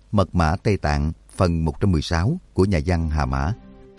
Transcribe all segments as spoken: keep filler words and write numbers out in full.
Mật mã Tây Tạng phần một trăm mười sáu của nhà văn Hà Mã.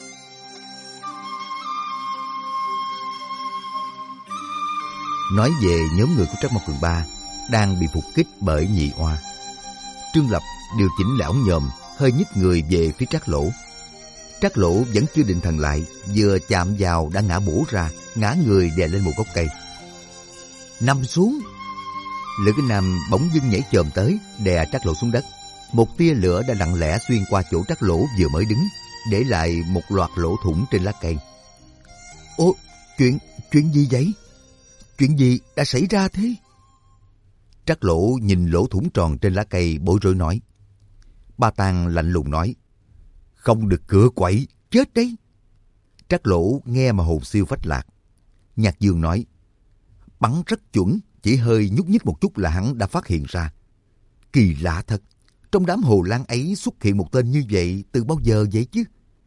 Nói về nhóm người của Trác Mộc Cường Ba đang bị phục kích bởi Nhị Oa. Trương Lập điều chỉnh lại ống nhòm, hơi nhích người về phía Trác Lỗ. Trác Lỗ vẫn chưa định thần lại, vừa chạm vào đã ngã bổ ra, ngã người đè lên một gốc cây. Nằm xuống. Lữ Kinh Nam bỗng dưng nhảy chồm tới, đè Trác Lỗ xuống đất. Một tia lửa đã lặng lẽ xuyên qua chỗ Trác Lỗ vừa mới đứng, để lại một loạt lỗ thủng trên lá cây. Ô, chuyện, chuyện gì vậy? Chuyện gì đã xảy ra thế? Trác Lỗ nhìn lỗ thủng tròn trên lá cây bối rối nói. Ba Tàng lạnh lùng nói. Không được cựa quậy, chết đấy. Trác Lỗ nghe mà hồn siêu phách lạc. Nhạc Dương nói. Bắn rất chuẩn, chỉ hơi nhúc nhích một chút là hắn đã phát hiện ra. Kỳ lạ thật, trong đám hồ lan ấy xuất hiện một tên như vậy từ bao giờ vậy chứ?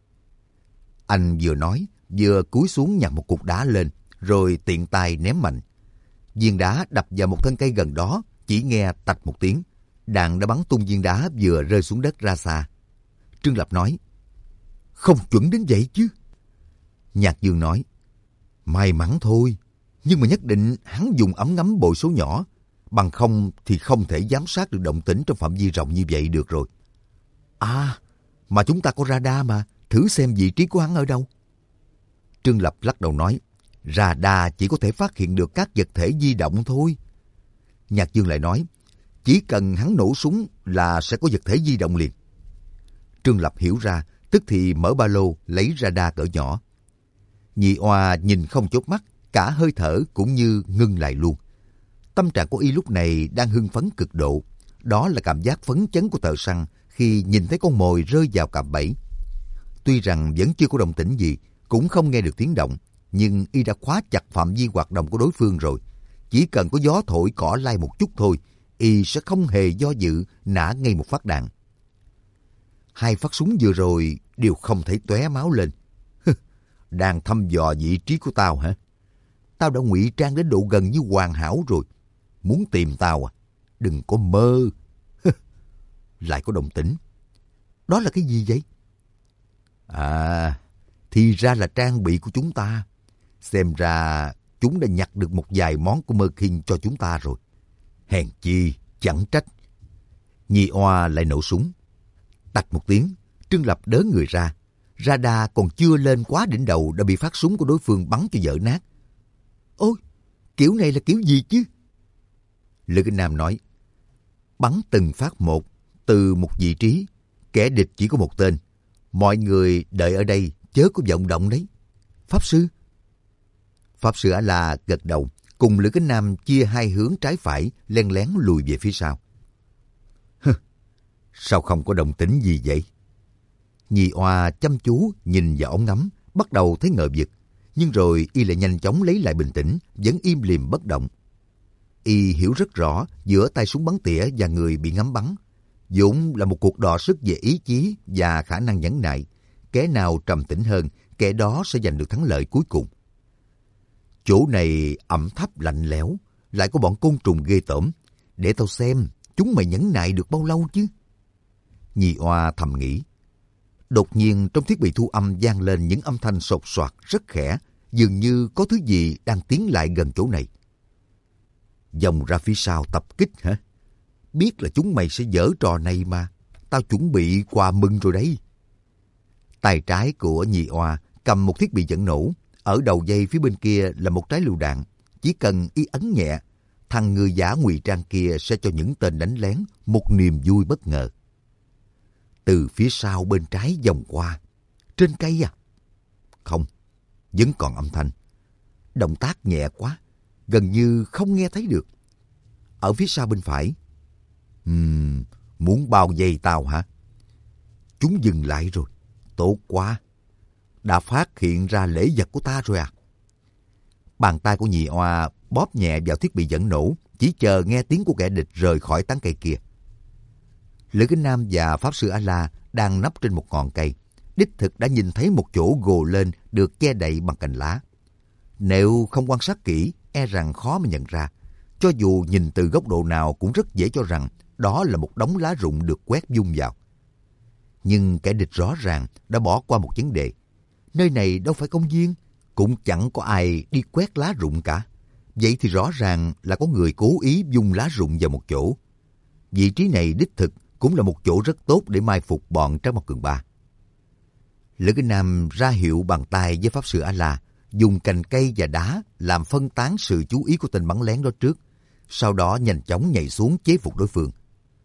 Anh vừa nói, vừa cúi xuống nhặt một cục đá lên, rồi tiện tay ném mạnh. Viên đá đập vào một thân cây gần đó, chỉ nghe tạch một tiếng. Đạn đã bắn tung viên đá vừa rơi xuống đất ra xa. Trương Lập nói. Không chuẩn đến vậy chứ. Nhạc Dương nói. May mắn thôi, nhưng mà nhất định hắn dùng ấm ngắm bội số nhỏ. Bằng không thì không thể giám sát được động tĩnh trong phạm vi rộng như vậy được rồi. À, mà chúng ta có radar mà, thử xem vị trí của hắn ở đâu. Trương Lập lắc đầu nói. Radar chỉ có thể phát hiện được các vật thể di động thôi. Nhạc Dương lại nói. Chỉ cần hắn nổ súng là sẽ có vật thể di động liền. Trương Lập hiểu ra, tức thì mở ba lô lấy radar cỡ nhỏ. Nhị Oa nhìn không chớp mắt, cả hơi thở cũng như ngưng lại luôn. Tâm trạng của y lúc này đang hưng phấn cực độ. Đó là cảm giác phấn chấn của thợ săn khi nhìn thấy con mồi rơi vào cạm bẫy. Tuy rằng vẫn chưa có động tĩnh gì, cũng không nghe được tiếng động, nhưng y đã khóa chặt phạm vi hoạt động của đối phương rồi. Chỉ cần có gió thổi cỏ lay một chút thôi, y sẽ không hề do dự nã ngay một phát đạn. Hai phát súng vừa rồi đều không thấy tóe máu lên. Đang thăm dò vị trí của tao hả? Tao đã ngụy trang đến độ gần như hoàn hảo rồi. Muốn tìm tao à? Đừng có mơ. Lại có động tĩnh. Đó là cái gì vậy? À, thì ra là trang bị của chúng ta. Xem ra chúng đã nhặt được một vài món của Mơ Kinh cho chúng ta rồi. Hèn chi, chẳng trách. Nhị Oa lại nổ súng. Tạch một tiếng, Trương Lập đớ người ra. Radar còn chưa lên quá đỉnh đầu đã bị phát súng của đối phương bắn cho vỡ nát. Ôi, kiểu này là kiểu gì chứ? Lữ Kinh Nam nói. Bắn từng phát một, từ một vị trí. Kẻ địch chỉ có một tên. Mọi người đợi ở đây, chớ có vọng động đấy. Pháp Sư? Pháp Sư A-la gật đầu, cùng Lữ Kinh Nam chia hai hướng trái phải, len lén lùi về phía sau. Hừ, sao không có động tĩnh gì vậy? Nhị Oa chăm chú nhìn vào ống ngắm, bắt đầu thấy ngờ vực, nhưng rồi y lại nhanh chóng lấy lại bình tĩnh, vẫn im lìm bất động. Y hiểu rất rõ giữa tay súng bắn tỉa và người bị ngắm bắn, vốn là một cuộc đọ sức về ý chí và khả năng nhẫn nại. Kẻ nào trầm tĩnh hơn, kẻ đó sẽ giành được thắng lợi cuối cùng. Chỗ này ẩm thấp lạnh lẽo, lại có bọn côn trùng ghê tởm. Để tao xem, chúng mày nhẫn nại được bao lâu chứ? Nhị Oa thầm nghĩ. Đột nhiên trong thiết bị thu âm vang lên những âm thanh sột soạt rất khẽ, dường như có thứ gì đang tiến lại gần chỗ này. Vòng ra phía sau tập kích hả? Biết là chúng mày sẽ giở trò này mà. Tao chuẩn bị quà mừng rồi đấy. Tay trái của Nhị Oa cầm một thiết bị dẫn nổ. Ở đầu dây phía bên kia là một trái lựu đạn. Chỉ cần y ấn nhẹ, thằng người giả ngụy trang kia sẽ cho những tên đánh lén một niềm vui bất ngờ. Từ phía sau bên trái vòng qua. Trên cây à? Không, vẫn còn âm thanh. Động tác nhẹ quá, gần như không nghe thấy được. Ở phía sau bên phải. Ừm, muốn bao vây tao hả? Chúng dừng lại rồi. Tốt quá. Đã phát hiện ra lễ vật của ta rồi à? Bàn tay của Nhị Oa bóp nhẹ vào thiết bị dẫn nổ, chỉ chờ nghe tiếng của kẻ địch rời khỏi tán cây kia. Lữ Kinh Nam và Pháp Sư A-la đang nấp trên một ngọn cây. Đích thực đã nhìn thấy một chỗ gồ lên được che đậy bằng cành lá. Nếu không quan sát kỹ, e rằng khó mà nhận ra. Cho dù nhìn từ góc độ nào cũng rất dễ cho rằng đó là một đống lá rụng được quét vung vào. Nhưng kẻ địch rõ ràng đã bỏ qua một vấn đề. Nơi này đâu phải công viên, cũng chẳng có ai đi quét lá rụng cả. Vậy thì rõ ràng là có người cố ý vung lá rụng vào một chỗ. Vị trí này đích thực cũng là một chỗ rất tốt để mai phục bọn Trác Mộc Cường Ba. Lữ Kinh Nam ra hiệu bằng tay với Pháp Sư A-La, dùng cành cây và đá làm phân tán sự chú ý của tên bắn lén đó trước, sau đó nhanh chóng nhảy xuống chế phục đối phương.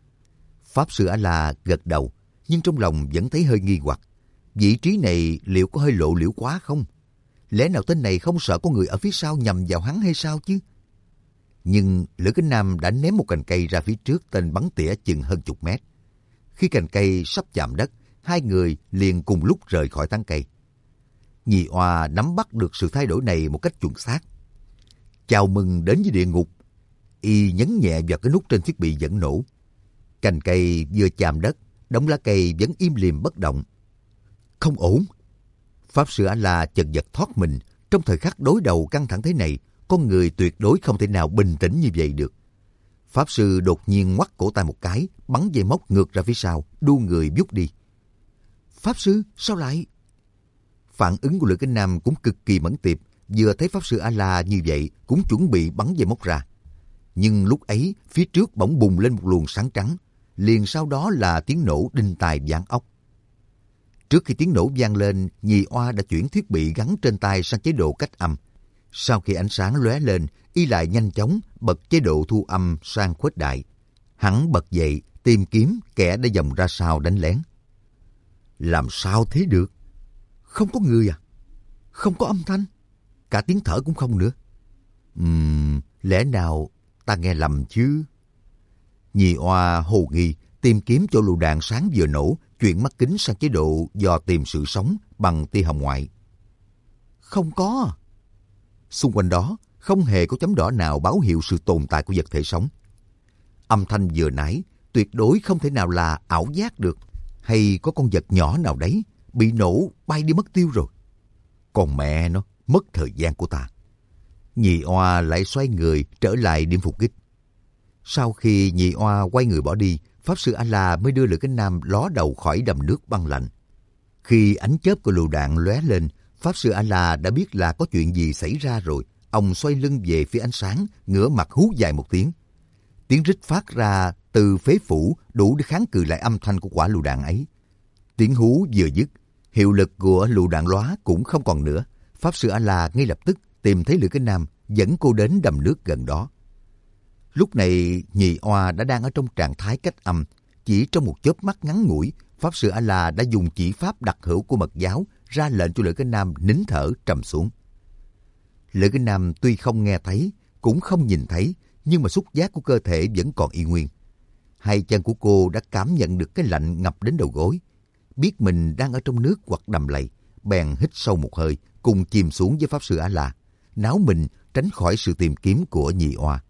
Pháp Sư A-La gật đầu, nhưng trong lòng vẫn thấy hơi nghi hoặc. Vị trí này liệu có hơi lộ liễu quá không? Lẽ nào tên này không sợ có người ở phía sau nhằm vào hắn hay sao chứ? Nhưng Lữ Kính Nam đã ném một cành cây ra phía trước tên bắn tỉa chừng hơn chục mét. Khi cành cây sắp chạm đất, hai người liền cùng lúc rời khỏi tán cây. Nhị Oa nắm bắt được sự thay đổi này một cách chuẩn xác. Chào mừng đến với địa ngục. Y nhấn nhẹ vào cái nút trên thiết bị dẫn nổ. Cành cây vừa chạm đất, đống lá cây vẫn im lìm bất động. Không ổn. Pháp Sư A-La chật vật thoát mình. Trong thời khắc đối đầu căng thẳng thế này, con người tuyệt đối không thể nào bình tĩnh như vậy được. Pháp Sư đột nhiên ngoắt cổ tay một cái, bắn dây móc ngược ra phía sau, đu người vút đi. Pháp Sư, sao lại? Phản ứng của Lữ Kính Nam cũng cực kỳ mẫn tiệp, vừa thấy Pháp Sư A-La như vậy cũng chuẩn bị bắn dây móc ra. Nhưng lúc ấy, phía trước bỗng bùng lên một luồng sáng trắng, liền sau đó là tiếng nổ đinh tai vang óc. Trước khi tiếng nổ vang lên, Nhị Oa đã chuyển thiết bị gắn trên tay sang chế độ cách âm. Sau khi ánh sáng lóe lên, y lại nhanh chóng bật chế độ thu âm sang khuếch đại. Hắn bật dậy, tìm kiếm kẻ đã vòng ra sau đánh lén. Làm sao thế được? Không có người à? Không có âm thanh? Cả tiếng thở cũng không nữa. Ừm, lẽ nào ta nghe lầm chứ? Nhị Oa hồ nghi, tìm kiếm chỗ lựu đạn sáng vừa nổ, chuyển mắt kính sang chế độ dò tìm sự sống bằng tia hồng ngoại. Không có. Xung quanh đó không hề có chấm đỏ nào báo hiệu sự tồn tại của vật thể sống. Âm thanh vừa nãy tuyệt đối không thể nào là ảo giác được, hay có con vật nhỏ nào đấy bị nổ bay đi mất tiêu rồi. Còn mẹ nó, mất thời gian của ta. Nhị Oa lại xoay người trở lại điểm phục kích. Sau khi Nhị Oa quay người bỏ đi, Pháp Sư A-La mới đưa Lữ Kính Nam ló đầu khỏi đầm nước băng lạnh. Khi ánh chớp của lựu đạn lóe lên, Pháp Sư A-La đã biết là có chuyện gì xảy ra rồi. Ông xoay lưng về phía ánh sáng, ngửa mặt hú dài một tiếng. Tiếng rít phát ra từ phế phủ đủ để kháng cự lại âm thanh của quả lựu đạn ấy. Tiếng hú vừa dứt, hiệu lực của lựu đạn lóa cũng không còn nữa. Pháp Sư A-La ngay lập tức tìm thấy Lữ Kính Nam, dẫn cô đến đầm nước gần đó. Lúc này Nhị Oa đã đang ở trong trạng thái cách âm. Chỉ trong một chớp mắt ngắn ngủi, Pháp Sư A-La đã dùng chỉ pháp đặc hữu của mật giáo ra lệnh cho Lữ Kính Nam nín thở trầm xuống. Lữ Kính Nam tuy không nghe thấy, cũng không nhìn thấy, nhưng mà xúc giác của cơ thể vẫn còn y nguyên. Hai chân của cô đã cảm nhận được cái lạnh ngập đến đầu gối. Biết mình đang ở trong nước hoặc đầm lầy, bèn hít sâu một hơi, cùng chìm xuống với Pháp Sư A-La, náo mình tránh khỏi sự tìm kiếm của Nhị Oa.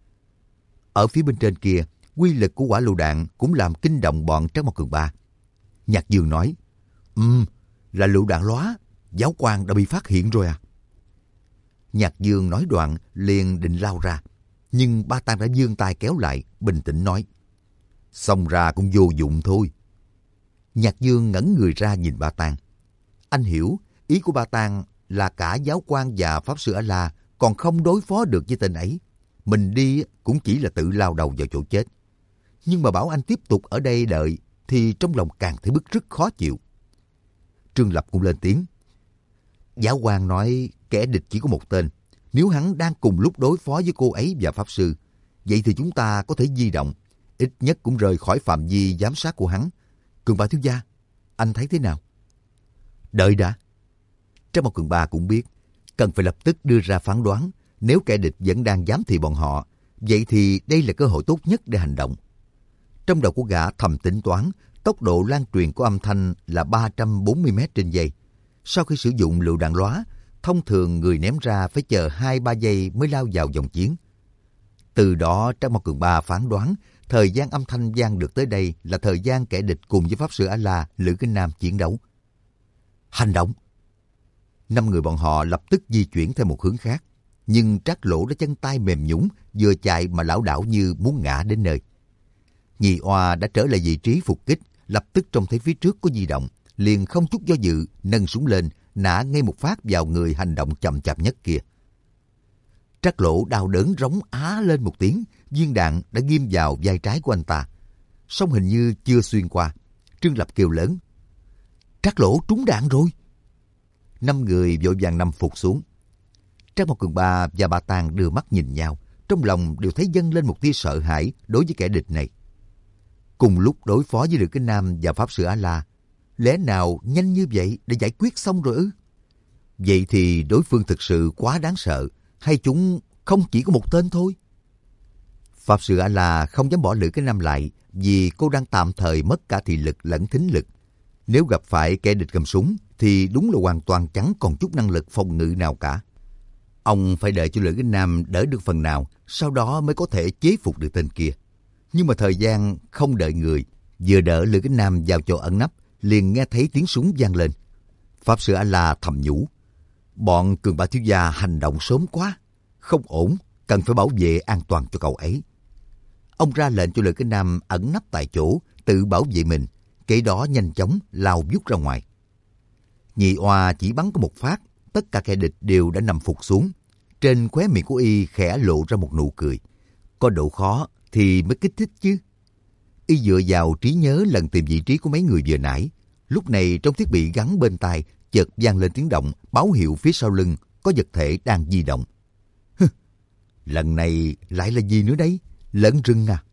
Ở phía bên trên kia, quy lực của quả lựu đạn cũng làm kinh động bọn Trác Mộc Cường Ba. Nhạc Dương nói, Ừm, là lựu đạn lóa, giáo quan đã bị phát hiện rồi à? Nhạc Dương nói đoạn liền định lao ra, nhưng Ba Tang đã giương tay kéo lại, bình tĩnh nói, xông ra cũng vô dụng thôi. Nhạc Dương ngẩng người ra nhìn Ba Tang. Anh hiểu, ý của Ba Tang là cả giáo quan và Pháp Sư A-La còn không đối phó được với tên ấy. Mình đi cũng chỉ là tự lao đầu vào chỗ chết. Nhưng mà bảo anh tiếp tục ở đây đợi thì trong lòng càng thấy bức rứt khó chịu. Trương Lập cũng lên tiếng. Giáo quan nói kẻ địch chỉ có một tên. Nếu hắn đang cùng lúc đối phó với cô ấy và Pháp Sư, vậy thì chúng ta có thể di động, ít nhất cũng rời khỏi phạm vi giám sát của hắn. Cường Ba thiếu gia, anh thấy thế nào? Đợi đã. Trác Mộc Cường Ba cũng biết, cần phải lập tức đưa ra phán đoán. Nếu kẻ địch vẫn đang giám thị bọn họ, vậy thì đây là cơ hội tốt nhất để hành động. Trong đầu của gã thầm tính toán, tốc độ lan truyền của âm thanh là ba trăm bốn mươi mét trên giây. Sau khi sử dụng lựu đạn lóa, thông thường người ném ra phải chờ hai ba giây mới lao vào vòng chiến. Từ đó Trác Mộc Cường Ba phán đoán, thời gian âm thanh vang được tới đây là thời gian kẻ địch cùng với Pháp Sư A-La, Lữ Kính Nam chiến đấu. Hành động! Năm người bọn họ lập tức di chuyển theo một hướng khác. Nhưng Trác Lỗ đã chân tay mềm nhũn, vừa chạy mà lảo đảo như muốn ngã đến nơi. Nhị Oa đã trở lại vị trí phục kích, lập tức trông thấy phía trước có di động, liền không chút do dự nâng súng lên, nã ngay một phát vào người hành động chậm chạp nhất kia. Trác Lỗ đau đớn rống á lên một tiếng, viên đạn đã ghim vào vai trái của anh ta, song hình như chưa xuyên qua. Trương Lập kêu lớn: Trác Lỗ trúng đạn rồi! Năm người vội vàng nằm phục xuống. Trác Mộc Cường Ba và Ba Tàng đưa mắt nhìn nhau, trong lòng đều thấy dâng lên một tia sợ hãi đối với kẻ địch này. Cùng lúc đối phó với Lữ Kính Nam và Pháp Sư A-La, lẽ nào nhanh như vậy để giải quyết xong rồi ư? Vậy thì đối phương thực sự quá đáng sợ, hay chúng không chỉ có một tên thôi? Pháp Sư A-La không dám bỏ Lữ Kính Nam lại, vì cô đang tạm thời mất cả thị lực lẫn thính lực. Nếu gặp phải kẻ địch cầm súng thì đúng là hoàn toàn chẳng còn chút năng lực phòng ngự nào cả. Ông phải đợi cho Lữ Kính Nam đỡ được phần nào, sau đó mới có thể chế phục được tên kia. Nhưng mà thời gian không đợi người, vừa đỡ Lữ Kính Nam vào chỗ ẩn nấp, liền nghe thấy tiếng súng vang lên. Pháp Sư A-La thầm nhủ: bọn Cường Ba thiếu gia hành động sớm quá, không ổn, cần phải bảo vệ an toàn cho cậu ấy. Ông ra lệnh cho Lữ Kính Nam ẩn nấp tại chỗ, tự bảo vệ mình, kế đó nhanh chóng lao vút ra ngoài. Nhị Oa chỉ bắn có một phát, tất cả kẻ địch đều đã nằm phục xuống. Trên khóe miệng của y khẽ lộ ra một nụ cười. Có độ khó thì mới kích thích chứ. Y dựa vào trí nhớ lần tìm vị trí của mấy người vừa nãy. Lúc này trong thiết bị gắn bên tai chợt vang lên tiếng động, báo hiệu phía sau lưng có vật thể đang di động. Hừ, lần này lại là gì nữa đấy? Lợn rừng à?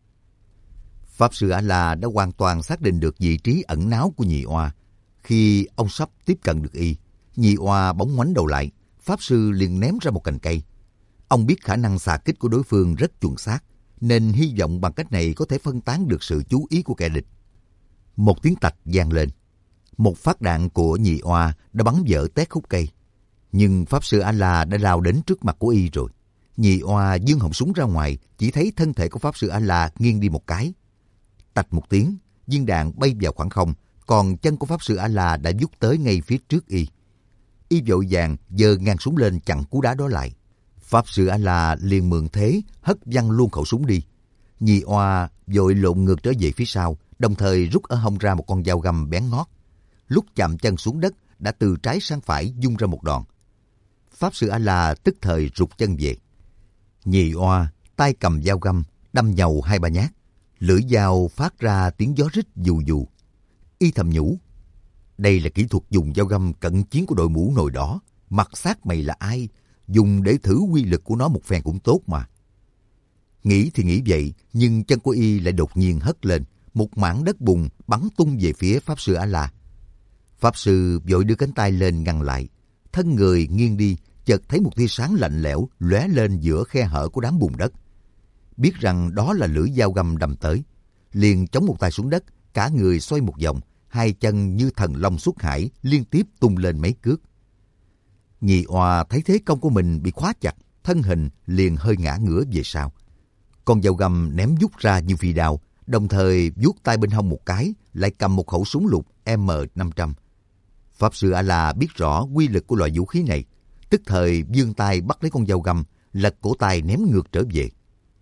Pháp Sư A-La đã hoàn toàn xác định được vị trí ẩn náu của Nhị Oa. Khi ông sắp tiếp cận được y, Nhị Oa bỗng ngoảnh đầu lại, Pháp Sư liền ném ra một cành cây. Ông biết khả năng xạ kích của đối phương rất chuẩn xác, nên hy vọng bằng cách này có thể phân tán được sự chú ý của kẻ địch. Một tiếng tạch vang lên. Một phát đạn của Nhị Oa đã bắn vỡ tét khúc cây. Nhưng Pháp Sư A-La đã lao đến trước mặt của y rồi. Nhị Oa giương họng súng ra ngoài, chỉ thấy thân thể của Pháp Sư A-La nghiêng đi một cái. Tạch một tiếng, viên đạn bay vào khoảng không, còn chân của Pháp Sư A-La đã vút tới ngay phía trước y. Y vội vàng giơ ngang súng lên chặn cú đá đó lại. Pháp Sư A-La liền mượn thế hất văng luôn khẩu súng đi. Nhị Oa vội lộn ngược trở về phía sau, đồng thời rút ở hông ra một con dao găm bén ngót. Lúc chạm chân xuống đất đã từ trái sang phải vung ra một đòn. Pháp Sư A-La tức thời rụt chân về. Nhị Oa tay cầm dao găm đâm nhầu hai ba nhát, lưỡi dao phát ra tiếng gió rít dù dù. Y thầm nhủ: đây là kỹ thuật dùng dao găm cận chiến của đội mũ nồi đỏ. Mặt xác mày là ai? Dùng để thử uy lực của nó một phen cũng tốt mà. Nghĩ thì nghĩ vậy, nhưng chân của y lại đột nhiên hất lên, một mảng đất bùn bắn tung về phía Pháp Sư A-La. Pháp Sư vội đưa cánh tay lên ngăn lại, thân người nghiêng đi, chợt thấy một tia sáng lạnh lẽo lóe lên giữa khe hở của đám bùn đất. Biết rằng đó là lưỡi dao găm đâm tới, liền chống một tay xuống đất, cả người xoay một vòng, hai chân như thần long xuất hải liên tiếp tung lên mấy cước. Nhị Oa thấy thế công của mình bị khóa chặt, thân hình liền hơi ngã ngửa về sau. Con dao găm ném vút ra như phi đao, đồng thời vuốt tay bên hông một cái, lại cầm một khẩu súng lục M năm trăm. Pháp Sư A-La biết rõ quy lực của loại vũ khí này, tức thời vươn tay bắt lấy con dao găm, lật cổ tay ném ngược trở về.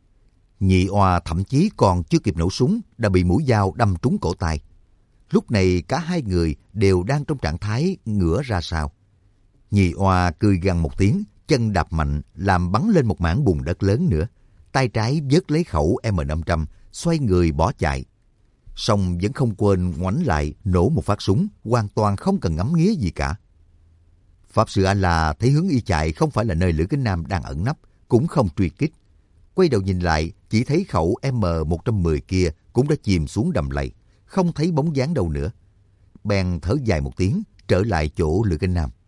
Nhị Oa thậm chí còn chưa kịp nổ súng đã bị mũi dao đâm trúng cổ tay. Lúc này cả hai người đều đang trong trạng thái ngửa ra sau. Nhị Oa cười gằn một tiếng, chân đạp mạnh làm bắn lên một mảng bùn đất lớn nữa. Tay trái vớt lấy khẩu M năm trăm, xoay người bỏ chạy. Song vẫn không quên ngoảnh lại nổ một phát súng, hoàn toàn không cần ngắm nghía gì cả. Pháp Sư A-La thấy hướng y chạy không phải là nơi Lữ Kính Nam đang ẩn nấp, cũng không truy kích. Quay đầu nhìn lại, chỉ thấy khẩu M một trăm mười kia cũng đã chìm xuống đầm lầy, không thấy bóng dáng đâu nữa. Bèn thở dài một tiếng, trở lại chỗ Lữ Kính Nam.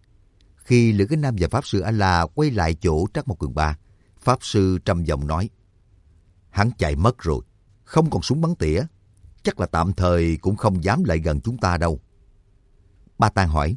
Khi Lữ Kính Nam và Pháp Sư A-La quay lại chỗ Trác Mộc Cường Ba, Pháp Sư trầm giọng nói: hắn chạy mất rồi, không còn súng bắn tỉa, chắc là tạm thời cũng không dám lại gần chúng ta đâu. Ba Tàng hỏi: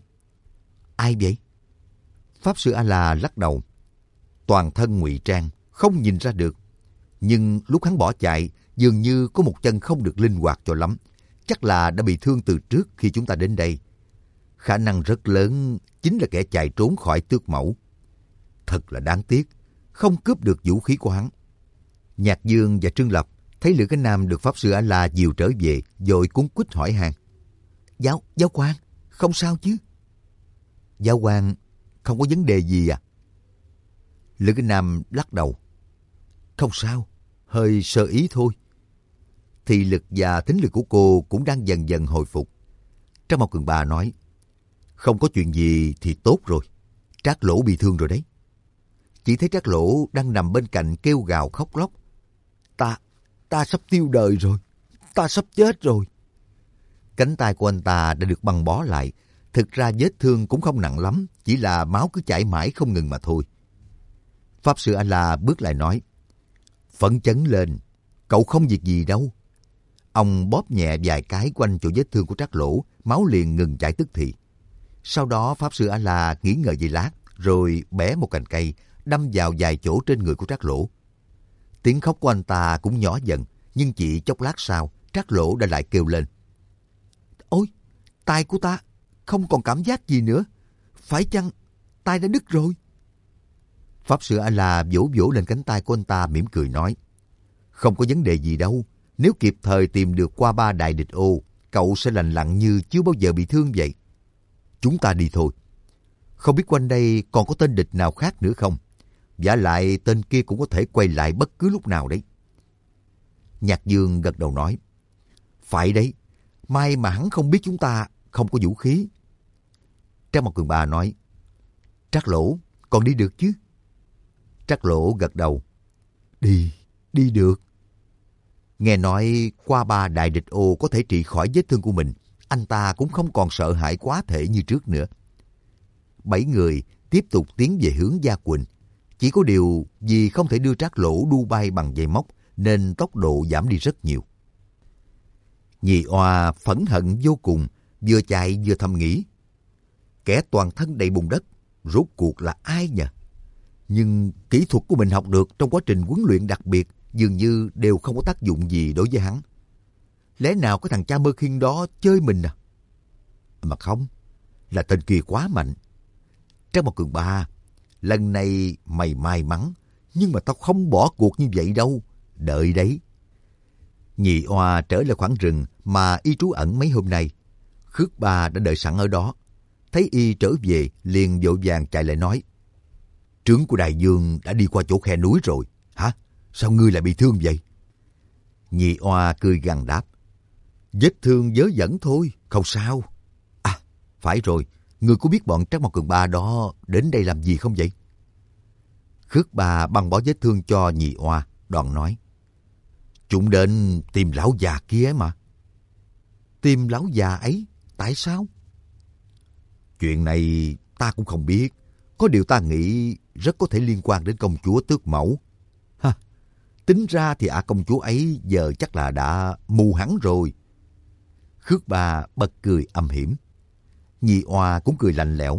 ai vậy? Pháp Sư A-La lắc đầu: toàn thân ngụy trang, không nhìn ra được. Nhưng lúc hắn bỏ chạy, dường như có một chân không được linh hoạt cho lắm, chắc là đã bị thương từ trước khi chúng ta đến đây. Khả năng rất lớn chính là kẻ chạy trốn khỏi tước mẫu. Thật là đáng tiếc, không cướp được vũ khí của hắn. Nhạc Dương và Trương Lập Thấy Lữ Cái Nam được Pháp Sư A-la dìu trở về, vội cuống quýt hỏi han. Giáo, giáo quan, không sao chứ? Giáo quan, không có vấn đề gì à? Lữ Cái Nam lắc đầu. Không sao, hơi sơ ý thôi. Thị lực và thính lực của cô cũng đang dần dần hồi phục. Trác Mộc Cường Ba nói, không có chuyện gì thì tốt rồi. Trác Lỗ bị thương rồi đấy. Chỉ thấy Trác Lỗ đang nằm bên cạnh kêu gào khóc lóc. Ta, ta sắp tiêu đời rồi. Ta sắp chết rồi. Cánh tay của anh ta đã được băng bó lại. Thực ra vết thương cũng không nặng lắm, chỉ là máu cứ chảy mãi không ngừng mà thôi. Pháp Sư A-la bước lại nói, phấn chấn lên, cậu không việc gì đâu. Ông bóp nhẹ vài cái quanh chỗ vết thương của Trác Lỗ, máu liền ngừng chảy tức thì. Sau đó Pháp Sư A-la nghỉ ngơi giây lát, rồi bẻ một cành cây, đâm vào vài chỗ trên người của Trác Lỗ. Tiếng khóc của anh ta cũng nhỏ dần, nhưng chỉ chốc lát sau, Trác Lỗ đã lại kêu lên. Ôi, tay của ta không còn cảm giác gì nữa. Phải chăng tay đã đứt rồi? Pháp Sư A-la vỗ vỗ lên cánh tay của anh ta mỉm cười nói. Không có vấn đề gì đâu. Nếu kịp thời tìm được qua ba đại địch ô, cậu sẽ lành lặn như chưa bao giờ bị thương vậy. Chúng ta đi thôi. Không biết quanh đây còn có tên địch nào khác nữa không? Vả lại tên kia cũng có thể quay lại bất cứ lúc nào đấy. Nhạc Dương gật đầu nói. Phải đấy. May mà hắn không biết chúng ta không có vũ khí. Trác Mộc Cường Ba nói. Trác Lỗ, còn đi được chứ? Trác Lỗ gật đầu. Đi, đi được. Nghe nói qua ba đại địch ô có thể trị khỏi vết thương của mình, anh ta cũng không còn sợ hãi quá thể như trước nữa. Bảy người tiếp tục tiến về hướng Gia Quỳnh. Chỉ có điều vì không thể đưa Trác Lỗ đu bay bằng dây móc nên tốc độ giảm đi rất nhiều. Nhị Oa phẫn hận vô cùng, vừa chạy vừa thầm nghĩ. Kẻ toàn thân đầy bùn đất, rốt cuộc là ai nhỉ? Nhưng kỹ thuật của mình học được trong quá trình huấn luyện đặc biệt dường như đều không có tác dụng gì đối với hắn. Lẽ nào cái thằng cha Mơ Khiên đó chơi mình à? Mà không, là tên kia quá mạnh. Trác Mộc Cường Ba, lần này mày may mắn, nhưng mà tao không bỏ cuộc như vậy đâu. Đợi đấy. Nhị Oa trở lại khoảng rừng mà y trú ẩn mấy hôm nay. Khước Ba đã đợi sẵn ở đó. Thấy y trở về, liền vội vàng chạy lại nói. Trướng của Đại Dương đã đi qua chỗ khe núi rồi. Hả? Sao ngươi lại bị thương vậy? Nhị Oa cười gằn đáp. Vết thương vớ vẩn thôi, không sao. À, phải rồi, ngươi có biết bọn Trác Mộc Cường Ba đó đến đây làm gì không vậy? Khước Ba băng bó vết thương cho Nhị Oa, đoạn nói. Chúng đến tìm lão già kia mà. Tìm lão già ấy? Tại sao? Chuyện này ta cũng không biết. Có điều ta nghĩ rất có thể liên quan đến công chúa Tước Mẫu. Ha, tính ra thì ả công chúa ấy giờ chắc là đã mù hẳn rồi. Khước Ba bật cười âm hiểm. Nhị Oa cũng cười lạnh lẽo.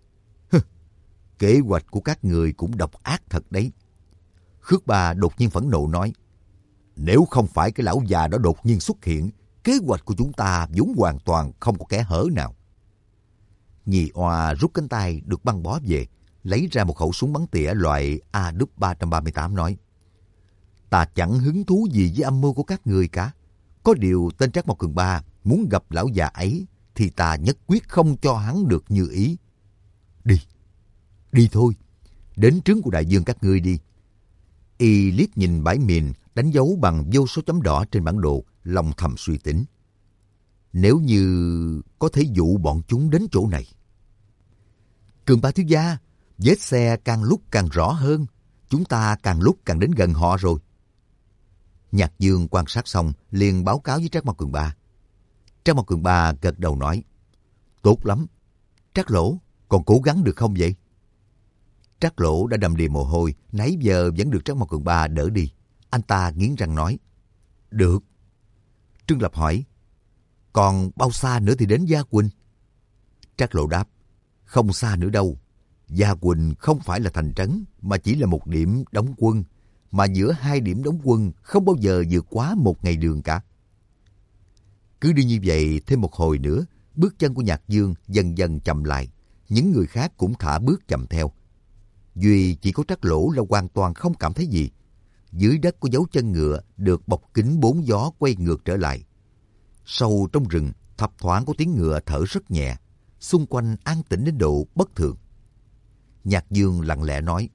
Kế hoạch của các người cũng độc ác thật đấy. Khước Ba đột nhiên phẫn nộ nói. Nếu không phải cái lão già đó đột nhiên xuất hiện, kế hoạch của chúng ta vốn hoàn toàn không có kẽ hở nào. Nhị Oa rút cánh tay được băng bó về, lấy ra một khẩu súng bắn tỉa loại A W ba ba tám nói. Ta chẳng hứng thú gì với âm mưu của các người cả. Có điều tên Trác Mộc Cường Ba muốn gặp lão già ấy thì ta nhất quyết không cho hắn được như ý. Đi, đi thôi, đến trướng của Đại Dương các ngươi đi. Y liếc nhìn bãi mìn đánh dấu bằng vô số chấm đỏ trên bản đồ, lòng thầm suy tính. Nếu như có thể dụ bọn chúng đến chỗ này. Cường Ba thiếu gia, vết xe càng lúc càng rõ hơn, chúng ta càng lúc càng đến gần họ rồi. Nhạc Dương quan sát xong liền báo cáo với Trác Mộc Cường Ba. Trác Mộc Cường Ba gật đầu nói. Tốt lắm. Trác Lỗ, còn cố gắng được không vậy? Trác Lỗ đã đầm đìa mồ hôi, nãy giờ vẫn được Trác Mộc Cường Ba đỡ đi. Anh ta nghiến răng nói. Được. Trương Lập hỏi. Còn bao xa nữa thì đến Gia Quỳnh? Trác Lỗ đáp. Không xa nữa đâu. Gia Quỳnh không phải là thành trấn, mà chỉ là một điểm đóng quân. Mà giữa hai điểm đóng quân không bao giờ vượt quá một ngày đường cả. Cứ đi như vậy thêm một hồi nữa, bước chân của Nhạc Dương dần dần chậm lại. Những người khác cũng thả bước chậm theo. Duy chỉ có Trác Lỗ là hoàn toàn không cảm thấy gì. dưới đất có dấu chân ngựa được bọc kín bốn gió quay ngược trở lại. Sâu trong rừng, thấp thoáng có tiếng ngựa thở rất nhẹ, xung quanh an tĩnh đến độ bất thường. Nhạc Dương lặng lẽ nói,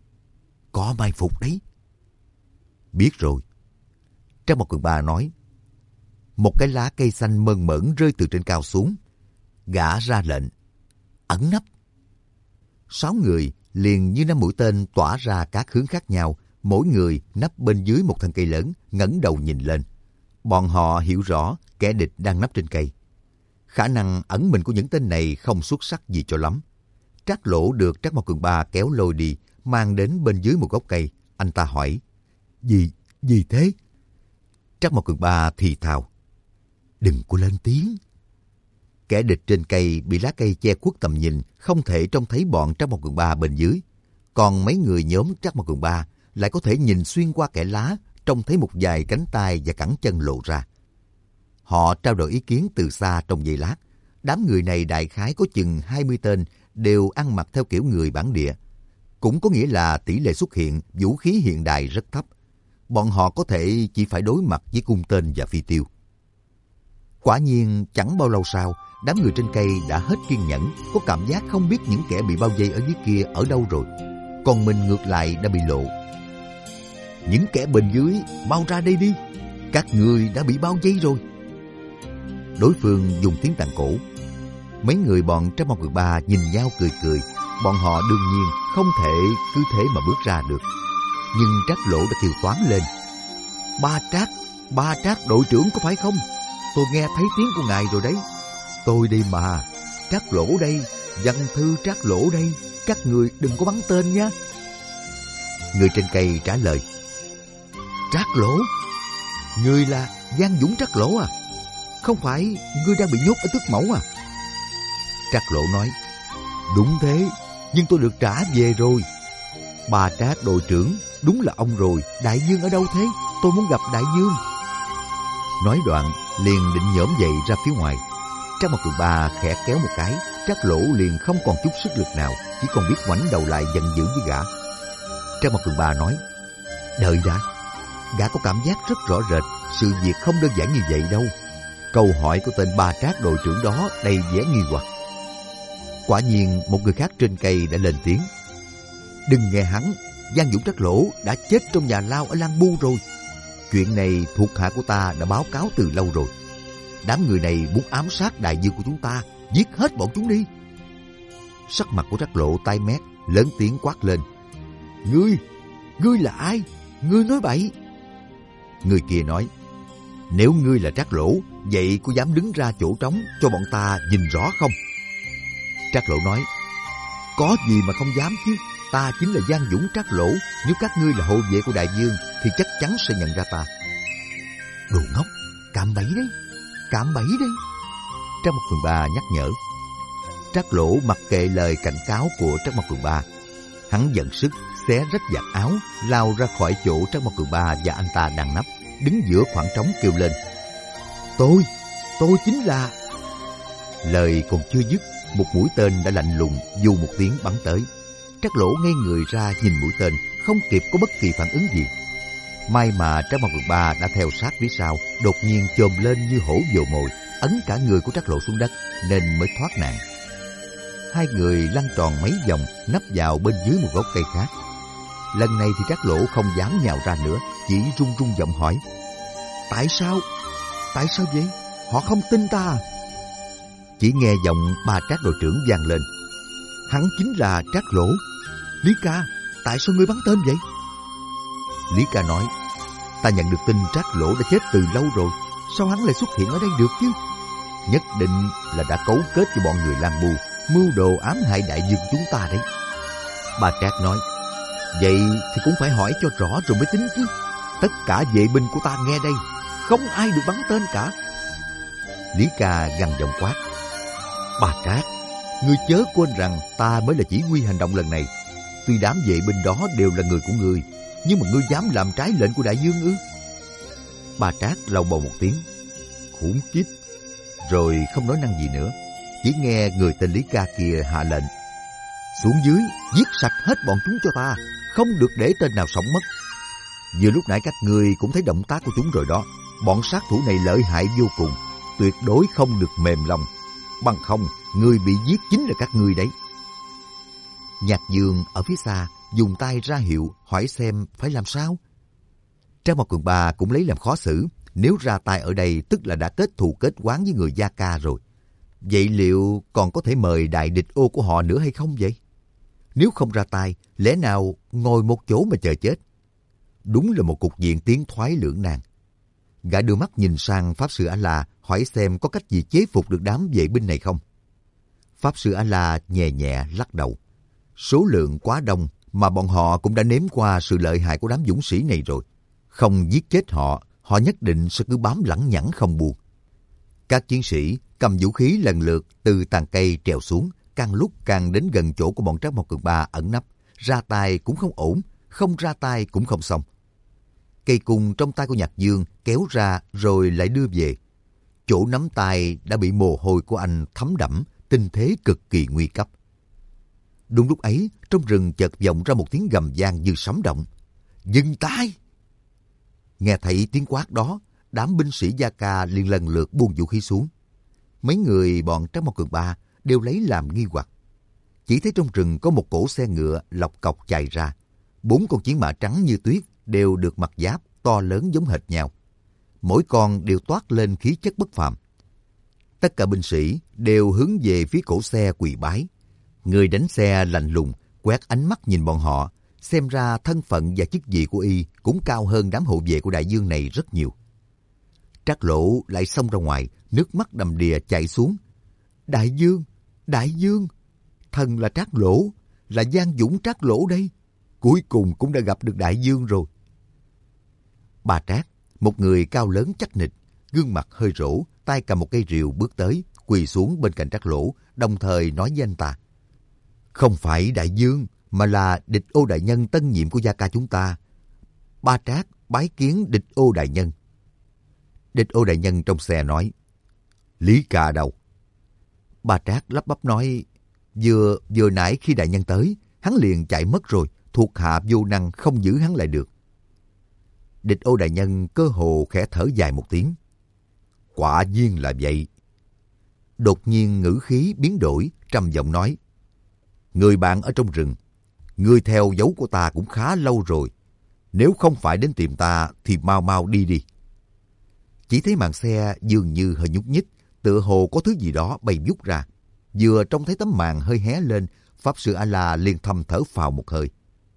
có mai phục đấy. Biết rồi. Trang Một Cường Ba nói, một cái lá cây xanh mơn mởn rơi từ trên cao xuống. Gã ra lệnh, ẩn nấp. Sáu người liền như năm mũi tên tỏa ra các hướng khác nhau, mỗi người nấp bên dưới một thân cây lớn, ngẩng đầu nhìn lên. Bọn họ hiểu rõ kẻ địch đang nấp trên cây. Khả năng ẩn mình của những tên này không xuất sắc gì cho lắm. Trác Lỗ được Trác Mao Cường Ba kéo lôi đi, mang đến bên dưới một gốc cây. Anh ta hỏi, Gì, gì thế? Trác Mao Cường Ba thì thào, đừng có lên tiếng. Kẻ địch trên cây bị lá cây che khuất tầm nhìn, không thể trông thấy bọn Trác Mao Cường Ba bên dưới. Còn mấy người nhóm Trác Mao Cường Ba lại có thể nhìn xuyên qua kẽ lá, trông thấy một vài cánh tay và cẳng chân lộ ra. Họ trao đổi ý kiến từ xa trong giây lát. Đám người này đại khái có chừng hai mươi tên, đều ăn mặc theo kiểu người bản địa. Cũng có nghĩa là tỷ lệ xuất hiện vũ khí hiện đại rất thấp. Bọn họ có thể chỉ phải đối mặt với cung tên và phi tiêu. Quả nhiên chẳng bao lâu sau, đám người trên cây đã hết kiên nhẫn, có cảm giác không biết những kẻ bị bao vây ở dưới kia ở đâu rồi. Còn mình ngược lại đã bị lộ. Những kẻ bên dưới, mau ra đây đi. Các người đã bị bao vây rồi. Đối phương dùng tiếng tàn cổ. Mấy người bọn Trác Mao Cường Ba nhìn nhau cười cười. Bọn họ đương nhiên không thể cứ thế mà bước ra được. Nhưng Trác Lỗ đã kêu toán lên, Ba Trác, Ba Trác đội trưởng có phải không? Tôi nghe thấy tiếng của ngài rồi đấy. Tôi đây mà, Trác Lỗ đây, văn thư Trác Lỗ đây. Các người đừng có bắn tên nha. Người trên cây trả lời, Trác Lỗ? Ngươi là Giang Dũng Trác Lỗ à? Không phải ngươi đang bị nhốt ở Tước Mẫu à? Trác Lỗ nói, đúng thế, nhưng tôi được trả về rồi. Bà Trác đội trưởng, đúng là ông rồi. Đại Dương ở đâu thế? Tôi muốn gặp Đại Dương. Nói đoạn liền định nhổm dậy ra phía ngoài. Trác Mao Cường Ba khẽ kéo một cái, Trác Lỗ liền không còn chút sức lực nào, chỉ còn biết ngoảnh đầu lại giận dữ với gã. Trác Mao Cường Ba nói, đợi đã. Gã có cảm giác rất rõ rệt, sự việc không đơn giản như vậy đâu. Câu hỏi của tên Ba Trác đội trưởng đó đầy vẻ nghi hoặc. Quả nhiên một người khác trên cây đã lên tiếng, đừng nghe hắn, Giang Dũng Trác Lỗ đã chết trong nhà lao ở Lan Bu rồi. Chuyện này thuộc hạ của ta đã báo cáo từ lâu rồi. Đám người này muốn ám sát đại dương của chúng ta, giết hết bọn chúng đi. Sắc mặt của Trác Lỗ tái mét, lớn tiếng quát lên, Ngươi, ngươi là ai? Ngươi nói bậy. Người kia nói, nếu ngươi là Trác Lỗ, vậy có dám đứng ra chỗ trống cho bọn ta nhìn rõ không? Trác Lỗ nói, có gì mà không dám chứ. Ta chính là Giang Dũng Trác Lỗ. Nếu các ngươi là hộ vệ của đại dương thì chắc chắn sẽ nhận ra ta. Đồ ngốc, cạm bẫy đấy, cạm bẫy đấy. Trác Mao Cường Ba nhắc nhở. Trác Lỗ mặc kệ lời cảnh cáo của Trác Mao Cường Ba. Hắn giận sức xé rách vạt áo, lao ra khỏi chỗ Trác Mao Cường Ba và anh ta đang nấp, đứng giữa khoảng trống kêu lên, Tôi, tôi chính là... Lời còn chưa dứt, một mũi tên đã lạnh lùng dù một tiếng bắn tới. Trác Lỗ ngây người ra nhìn mũi tên, không kịp có bất kỳ phản ứng gì. May mà Trác Mao Cường Ba đã theo sát phía sau, đột nhiên chồm lên như hổ vồ mồi, ấn cả người của Trác Lỗ xuống đất nên mới thoát nạn. Hai người lăn tròn mấy vòng, nấp vào bên dưới một gốc cây khác. Lần này thì Trác Lỗ không dám nhào ra nữa, chỉ run run giọng hỏi, Tại sao? Tại sao vậy? Họ không tin ta à? Chỉ nghe giọng Ba Trác đội trưởng vang lên, hắn chính là Trác Lỗ. Lý ca, tại sao ngươi bắn tên vậy? Lý ca nói, ta nhận được tin Trác Lỗ đã chết từ lâu rồi, sao hắn lại xuất hiện ở đây được chứ? Nhất định là đã cấu kết với bọn người Lan Bu, mưu đồ ám hại đại dương của chúng ta đấy. Ba Trác nói, vậy thì cũng phải hỏi cho rõ rồi mới tính chứ. Tất cả vệ binh của ta nghe đây, không ai được bắn tên cả. Lý ca gằn giọng quát, Ba Trác, ngươi chớ quên rằng ta mới là chỉ huy hành động lần này. Tuy đám vệ binh đó đều là người của ngươi, nhưng mà ngươi dám làm trái lệnh của đại dương ư? Ba Trác lầu bầu một tiếng, khủng khiếp, rồi không nói năng gì nữa. Chỉ nghe người tên Lý ca kia hạ lệnh, xuống dưới giết sạch hết bọn chúng cho ta, không được để tên nào sống mất. Vừa lúc nãy các ngươi cũng thấy động tác của chúng rồi đó. Bọn sát thủ này lợi hại vô cùng, tuyệt đối không được mềm lòng. Bằng không, người bị giết chính là các ngươi đấy. Nhạc Dương ở phía xa dùng tay ra hiệu hỏi xem phải làm sao. Trang Mộc Cường Ba cũng lấy làm khó xử. Nếu ra tay ở đây tức là đã kết thù kết oán với người Gia Ca rồi. Vậy liệu còn có thể mời đại địch ô của họ nữa hay không vậy? Nếu không ra tay, lẽ nào ngồi một chỗ mà chờ chết? Đúng là một cục diện tiến thoái lưỡng nan. Gã đưa mắt nhìn sang Pháp Sư A-La hỏi xem có cách gì chế phục được đám vệ binh này không. Pháp Sư A-La nhẹ nhẹ lắc đầu. Số lượng quá đông mà bọn họ cũng đã nếm qua sự lợi hại của đám dũng sĩ này rồi. Không giết chết họ, họ nhất định sẽ cứ bám lẳng nhẳng không buông. Các chiến sĩ cầm vũ khí lần lượt từ tàn cây trèo xuống, càng lúc càng đến gần chỗ của bọn Trác Mộc Cường Ba ẩn nấp. Ra tay cũng không ổn, không ra tay cũng không xong. Cây cung trong tay của Nhạc Dương kéo ra rồi lại đưa về. Chỗ nắm tay đã bị mồ hôi của anh thấm đẫm, tình thế cực kỳ nguy cấp. Đúng lúc ấy, trong rừng chợt vọng ra một tiếng gầm vang như sấm động. Dừng tay! Nghe thấy tiếng quát đó, đám binh sĩ Gia Ca liền lần lượt buông vũ khí xuống. Mấy người bọn Trác Mộc Cường Ba đều lấy làm nghi hoặc. Chỉ thấy trong rừng có một cỗ xe ngựa lọc cọc chạy ra. Bốn con chiến mã trắng như tuyết đều được mặc giáp to lớn giống hệt nhau. Mỗi con đều toát lên khí chất bất phàm. Tất cả binh sĩ đều hướng về phía cỗ xe quỳ bái. Người đánh xe lạnh lùng quét ánh mắt nhìn bọn họ. Xem ra thân phận và chức vị của y cũng cao hơn đám hộ vệ của đại dương này rất nhiều. Trác Lỗ lại xông ra ngoài, nước mắt đầm đìa chảy xuống. Đại dương, đại dương, thần là Trác Lỗ, là Giang Dũng Trác Lỗ đây. Cuối cùng cũng đã gặp được đại dương rồi. Bà Trác, một người cao lớn chắc nịch, gương mặt hơi rỗ, tay cầm một cây rìu bước tới, quỳ xuống bên cạnh Trác Lỗ, đồng thời nói với anh ta. Không phải đại dương, mà là địch ô đại nhân tân nhiệm của Gia Ca chúng ta. Ba Trác bái kiến địch ô đại nhân. Địch ô đại nhân trong xe nói, Lý Ca đâu? Ba Trác lắp bắp nói, vừa vừa nãy khi đại nhân tới, hắn liền chạy mất rồi, thuộc hạ vô năng không giữ hắn lại được. Địch ô đại nhân cơ hồ khẽ thở dài một tiếng. Quả nhiên là vậy. Đột nhiên ngữ khí biến đổi, trầm giọng nói, người bạn ở trong rừng, ngươi theo dấu của ta cũng khá lâu rồi. Nếu không phải đến tìm ta thì mau mau đi đi. Chỉ thấy màn xe dường như hơi nhúc nhích, tựa hồ có thứ gì đó bay vút ra. Vừa trông thấy tấm màn hơi hé lên, Pháp Sư A-La liền thầm thở phào một hơi.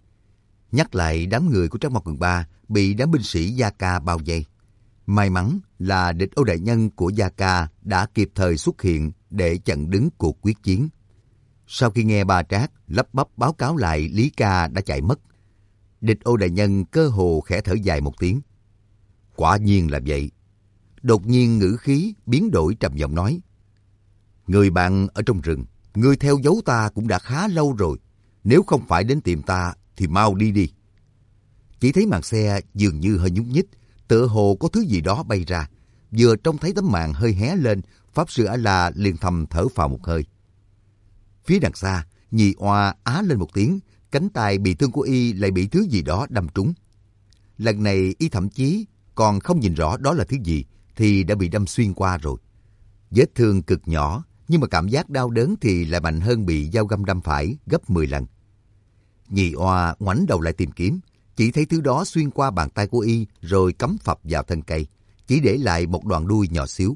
Nhắc lại đám người của Trác Mộc Cường Ba bị đám binh sĩ Gia Ca bao vây. May mắn là địch ô đại nhân của Gia Ca đã kịp thời xuất hiện để chặn đứng cuộc quyết chiến. Sau khi nghe Ba Trác lắp bắp báo cáo lại Lý Ca đã chạy mất, địch ô đại nhân cơ hồ khẽ thở dài một tiếng. Quả nhiên là vậy. Đột nhiên ngữ khí biến đổi trầm giọng nói, người bạn ở trong rừng, người theo dấu ta cũng đã khá lâu rồi. Nếu không phải đến tìm ta thì mau đi đi. Chỉ thấy màn xe dường như hơi nhúc nhích, tựa hồ có thứ gì đó bay ra. Vừa trông thấy tấm màn hơi hé lên, Pháp Sư A-La liền thầm thở phào một hơi. Phía đằng xa, Nhị Oa á lên một tiếng, cánh tay bị thương của y lại bị thứ gì đó đâm trúng. Lần này y thậm chí còn không nhìn rõ đó là thứ gì, thì đã bị đâm xuyên qua rồi. Vết thương cực nhỏ, nhưng mà cảm giác đau đớn thì lại mạnh hơn bị dao găm đâm phải gấp mười lần. Nhị Oa ngoảnh đầu lại tìm kiếm, chỉ thấy thứ đó xuyên qua bàn tay của y rồi cắm phập vào thân cây, chỉ để lại một đoạn đuôi nhỏ xíu.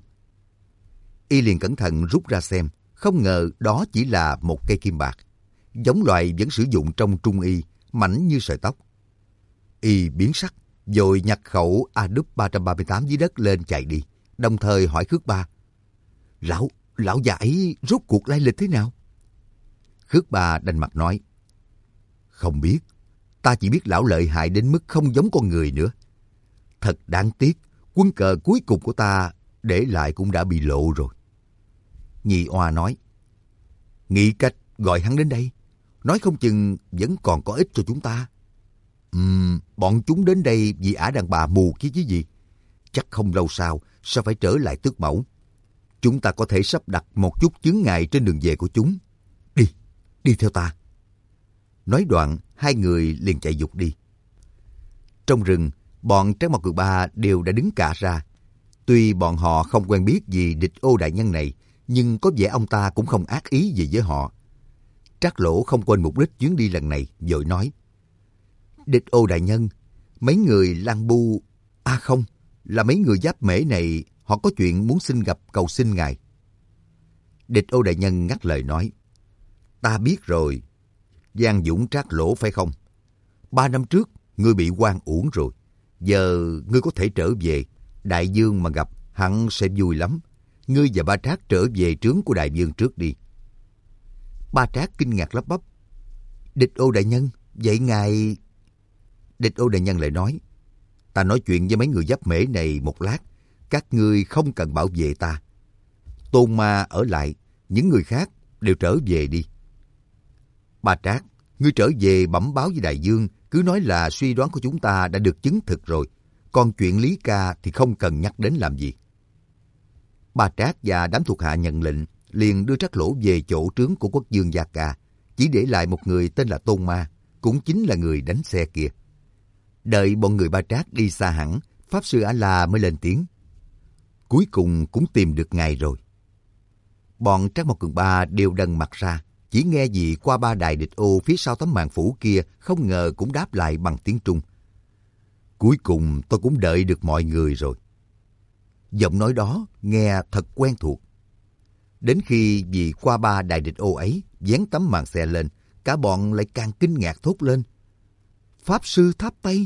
Y liền cẩn thận rút ra xem, không ngờ đó chỉ là một cây kim bạc, giống loại vẫn sử dụng trong trung y, mảnh như sợi tóc. Y biến sắc, rồi nhặt khẩu a đê ba ba tám dưới đất lên chạy đi, đồng thời hỏi Khước Ba. Lão, lão già ấy rốt cuộc lai lịch thế nào? Khước Ba đanh mặt nói, không biết, ta chỉ biết lão lợi hại đến mức không giống con người nữa. Thật đáng tiếc, quân cờ cuối cùng của ta để lại cũng đã bị lộ rồi. Nhị Oa nói, nghĩ cách gọi hắn đến đây, nói không chừng vẫn còn có ích cho chúng ta. Ừm, bọn chúng đến đây vì ả đàn bà mù kia chứ gì. Chắc không lâu sau sẽ phải trở lại tước mẫu. Chúng ta có thể sắp đặt một chút chướng ngại trên đường về của chúng. Đi, đi theo ta. Nói đoạn, hai người liền chạy vụt đi. Trong rừng, bọn Trác Mộc Cường Ba đều đã đứng cả ra. Tuy bọn họ không quen biết gì Địch Ô đại nhân này, nhưng có vẻ ông ta cũng không ác ý gì với họ. Trác Lỗ không quên mục đích chuyến đi lần này, vội nói: Địch Ô đại nhân, mấy người Lang Bu, à không, là mấy người Giáp Mễ này, họ có chuyện muốn xin gặp cầu xin ngài. Địch Ô đại nhân ngắt lời nói: Ta biết rồi, Giang Dũng Trác Lỗ phải không? Ba năm trước, ngươi bị oan uổng rồi. Giờ ngươi có thể trở về, đại vương mà gặp hẳn sẽ vui lắm. Ngươi và Ba Trác trở về trướng của đại vương trước đi. Ba Trác kinh ngạc lắp bắp: Địch Ô đại nhân, vậy ngài... Địch Ô đại nhân lại nói: Ta nói chuyện với mấy người Giáp Mễ này một lát, các ngươi không cần bảo vệ ta. Tôn Ma ở lại, những người khác đều trở về đi. Ba Trác, ngươi trở về bẩm báo với đại vương, cứ nói là suy đoán của chúng ta đã được chứng thực rồi. Còn chuyện Lý Ca thì không cần nhắc đến làm gì. Ba Trác và đám thuộc hạ nhận lệnh, liền đưa Trác Lỗ về chỗ trướng của quốc vương Gia Ca, chỉ để lại một người tên là Tôn Ma, cũng chính là người đánh xe kia. Đợi bọn người Ba Trác đi xa hẳn, Pháp Sư A-la mới lên tiếng: Cuối cùng cũng tìm được ngài rồi. Bọn Trác Mộc Cường Ba đều đần mặt ra, chỉ nghe gì qua ba đài Địch Ô phía sau tấm màn phủ kia không ngờ cũng đáp lại bằng tiếng Trung: Cuối cùng tôi cũng đợi được mọi người rồi. Giọng nói đó nghe thật quen thuộc. Đến khi vì qua ba đài Địch Ô ấy vén tấm màn xe lên, cả bọn lại càng kinh ngạc thốt lên: Pháp Sư Tháp Tây!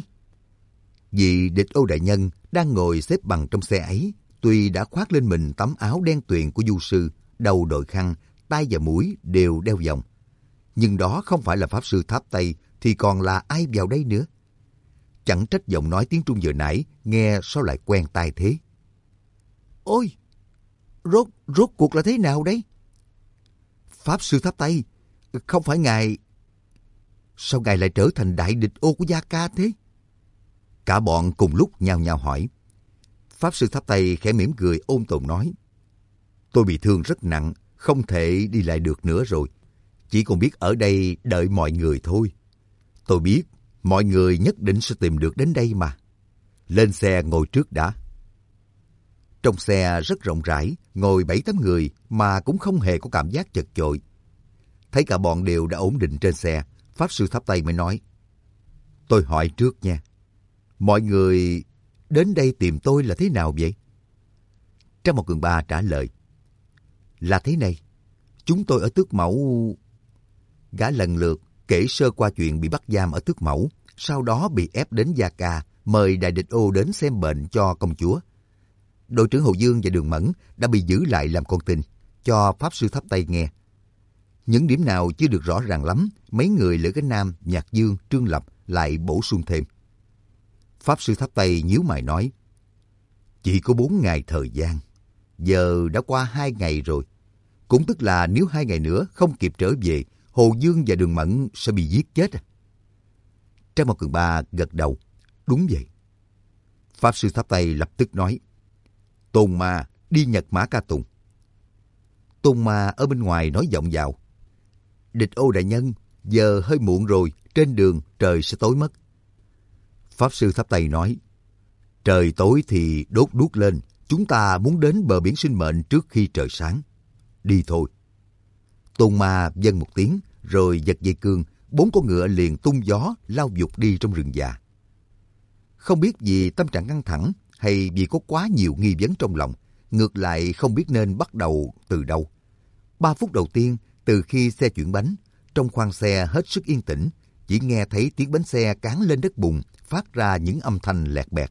Vì Địch Ô đại nhân đang ngồi xếp bằng trong xe ấy, tuy đã khoác lên mình tấm áo đen tuyền của du sư, đầu đội khăn, tay và mũi đều đeo vòng, nhưng đó không phải là Pháp Sư Tháp Tây thì còn là ai vào đây nữa? Chẳng trách giọng nói tiếng Trung vừa nãy nghe sao lại quen tai thế. Ôi! Rốt, rốt cuộc là thế nào đấy? Pháp Sư Tháp Tây, không phải ngài... Sao ngài lại trở thành đại địch ô của Gia Ca thế? Cả bọn cùng lúc nhao nhao hỏi. Pháp Sư Tháp Tây khẽ mỉm cười ôn tồn nói: Tôi bị thương rất nặng, không thể đi lại được nữa rồi. Chỉ còn biết ở đây đợi mọi người thôi. Tôi biết mọi người nhất định sẽ tìm được đến đây mà. Lên xe ngồi trước đã. Trong xe rất rộng rãi, ngồi bảy tám người mà cũng không hề có cảm giác chật chội. Thấy cả bọn đều đã ổn định trên xe, Pháp Sư Tháp Tây mới nói: Tôi hỏi trước nha, mọi người đến đây tìm tôi là thế nào vậy? Trác Mộc Cường Ba trả lời: Là thế này, chúng tôi ở Tước Mẫu... Gã lần lượt kể sơ qua chuyện bị bắt giam ở Tước Mẫu, sau đó bị ép đến Gia Ca, mời đại địch ô đến xem bệnh cho công chúa. Đội trưởng Hồ Dương và Đường Mẫn đã bị giữ lại làm con tin, cho Pháp Sư Tháp Tây nghe. Những điểm nào chưa được rõ ràng lắm, mấy người Lữ Cánh Nam, Nhạc Dương, Trương Lập lại bổ sung thêm. Pháp Sư Tháp Tây nhíu mày nói: Chỉ có bốn ngày thời gian, giờ đã qua hai ngày rồi. Cũng tức là nếu hai ngày nữa không kịp trở về, Hồ Dương và Đường Mẫn sẽ bị giết chết. Trác Mộc Cường Ba gật đầu: Đúng vậy. Pháp Sư Tháp Tây lập tức nói: Tôn Ma đi Nhật Mã Ca Tùng. Tôn Ma ở bên ngoài nói vọng vào: Địch ô đại nhân, giờ hơi muộn rồi, trên đường trời sẽ tối mất. Pháp Sư Tháp Tây nói: Trời tối thì đốt đuốc lên, chúng ta muốn đến bờ biển sinh mệnh trước khi trời sáng. Đi thôi. Tôn Ma vâng một tiếng, rồi giật dây cương, bốn con ngựa liền tung gió lao vụt đi trong rừng già. Không biết vì tâm trạng căng thẳng hay vì có quá nhiều nghi vấn trong lòng, ngược lại không biết nên bắt đầu từ đâu. Ba phút đầu tiên, từ khi xe chuyển bánh, trong khoang xe hết sức yên tĩnh, chỉ nghe thấy tiếng bánh xe cán lên đất bùn, phát ra những âm thanh lẹt bẹt.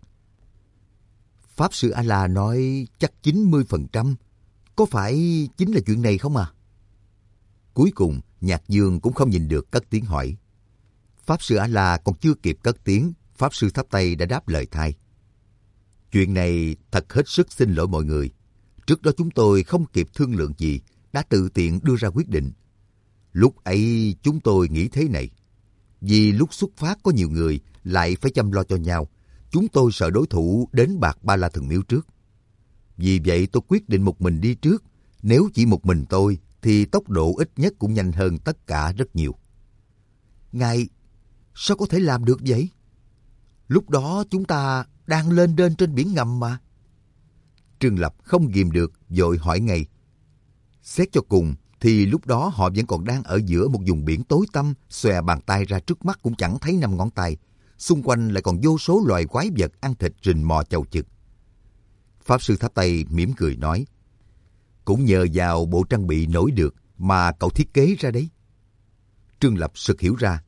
Pháp Sư A-la nói chắc chín mươi phần trăm. Có phải chính là chuyện này không à? Cuối cùng, Nhạc Dương cũng không nhìn được cất tiếng hỏi. Pháp Sư A-la còn chưa kịp cất tiếng, Pháp Sư Tháp Tây đã đáp lời thay. Chuyện này thật hết sức xin lỗi mọi người. Trước đó chúng tôi không kịp thương lượng gì, đã tự tiện đưa ra quyết định. Lúc ấy chúng tôi nghĩ thế này. Vì lúc xuất phát có nhiều người, lại phải chăm lo cho nhau. Chúng tôi sợ đối thủ đến Bạc Ba La Thần Miếu trước. Vì vậy tôi quyết định một mình đi trước. Nếu chỉ một mình tôi, thì tốc độ ít nhất cũng nhanh hơn tất cả rất nhiều. Ngài, sao có thể làm được vậy? Lúc đó chúng ta đang lên đên trên biển ngầm mà. Trương Lập không ghìm được, vội hỏi ngay. Xét cho cùng thì lúc đó họ vẫn còn đang ở giữa một vùng biển tối tăm, xòe bàn tay ra trước mắt cũng chẳng thấy năm ngón tay. Xung quanh lại còn vô số loài quái vật ăn thịt rình mò chầu chực. Pháp sư tháp Tây mỉm cười nói, cũng nhờ vào bộ trang bị nổi được mà cậu thiết kế ra đấy. Trương Lập sực hiểu ra.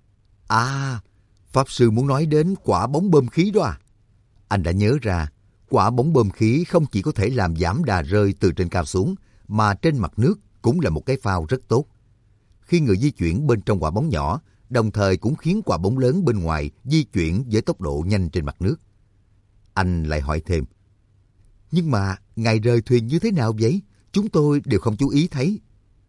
À, Pháp sư muốn nói đến quả bóng bơm khí đó à? Anh đã nhớ ra, quả bóng bơm khí không chỉ có thể làm giảm đà rơi từ trên cao xuống, mà trên mặt nước cũng là một cái phao rất tốt. Khi người di chuyển bên trong quả bóng nhỏ, đồng thời cũng khiến quả bóng lớn bên ngoài di chuyển với tốc độ nhanh trên mặt nước. Anh lại hỏi thêm, nhưng mà ngài rời thuyền như thế nào vậy? Chúng tôi đều không chú ý thấy.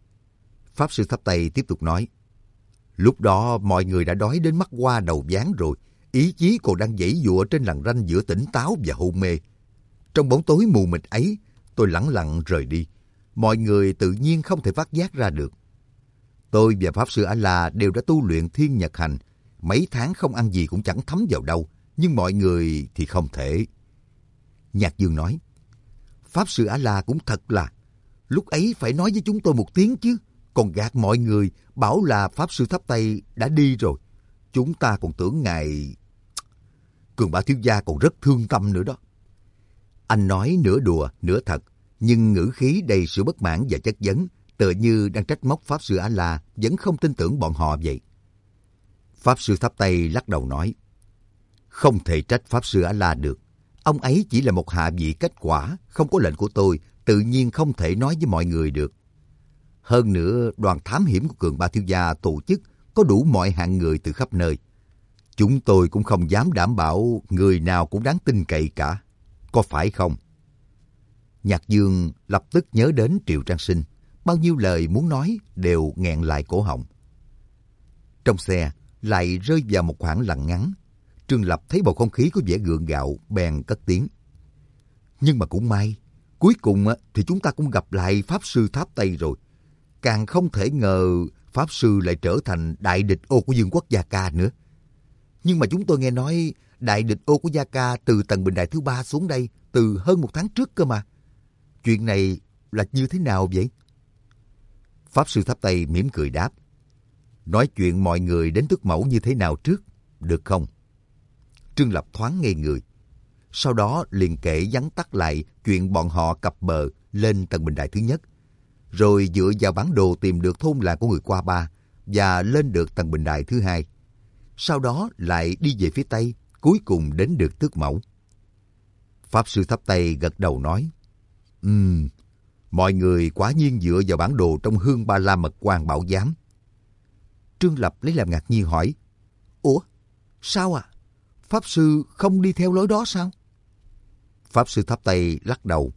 Pháp sư tháp Tây tiếp tục nói, lúc đó mọi người đã đói đến mắt hoa đầu ván rồi, ý chí còn đang giãy giụa trên lằn ranh giữa tỉnh táo và hôn mê. Trong bóng tối mù mịt ấy, tôi lẳng lặng rời đi. Mọi người tự nhiên không thể phát giác ra được. Tôi và Pháp sư A-la đều đã tu luyện thiên nhật hành. Mấy tháng không ăn gì cũng chẳng thấm vào đâu, nhưng mọi người thì không thể. Nhạc Dương nói, Pháp sư A-la cũng thật là, lúc ấy phải nói với chúng tôi một tiếng chứ, còn gạt mọi người bảo là Pháp sư tháp Tây đã đi rồi. Chúng ta còn tưởng ngài... Cường Ba thiếu gia còn rất thương tâm nữa đó. Anh nói nửa đùa, nửa thật, nhưng ngữ khí đầy sự bất mãn và chất vấn, tựa như đang trách móc Pháp sư A-la vẫn không tin tưởng bọn họ vậy. Pháp sư tháp Tây lắc đầu nói, không thể trách Pháp sư A-la được. Ông ấy chỉ là một hạ vị kết quả, không có lệnh của tôi, tự nhiên không thể nói với mọi người được. Hơn nữa, đoàn thám hiểm của Cường Ba thiếu gia tổ chức có đủ mọi hạng người từ khắp nơi. Chúng tôi cũng không dám đảm bảo người nào cũng đáng tin cậy cả. Có phải không? Nhạc Dương lập tức nhớ đến Triệu Trang Sinh. Bao nhiêu lời muốn nói đều nghẹn lại cổ họng. Trong xe lại rơi vào một khoảng lặng ngắn. Trương Lập thấy bầu không khí có vẻ gượng gạo, bèn cất tiếng. Nhưng mà cũng may, cuối cùng thì chúng ta cũng gặp lại Pháp sư tháp Tây rồi. Càng không thể ngờ Pháp sư lại trở thành đại địch ô của vương quốc Gia Ca nữa. Nhưng mà chúng tôi nghe nói đại địch ô của Gia Ca từ tầng bình đài thứ ba xuống đây từ hơn một tháng trước cơ mà. Chuyện này là như thế nào vậy? Pháp sư tháp Tây mỉm cười đáp. Nói chuyện mọi người đến Tước Mẫu như thế nào trước, được không? Trương Lập thoáng ngây người. Sau đó liền kể vắn tắt lại chuyện bọn họ cập bờ lên tầng bình đài thứ nhất. Rồi dựa vào bản đồ tìm được thôn làng của người Qua Ba và lên được tầng bình đài thứ hai. Sau đó lại đi về phía Tây, cuối cùng đến được Tước Mẫu. Pháp sư tháp Tây gật đầu nói, Ừm, um, mọi người quả nhiên dựa vào bản đồ trong Hương Ba La Mật Quan bảo giám. Trương Lập lấy làm ngạc nhiên hỏi, Ủa, sao à? Pháp sư không đi theo lối đó sao? Pháp sư tháp Tây lắc đầu.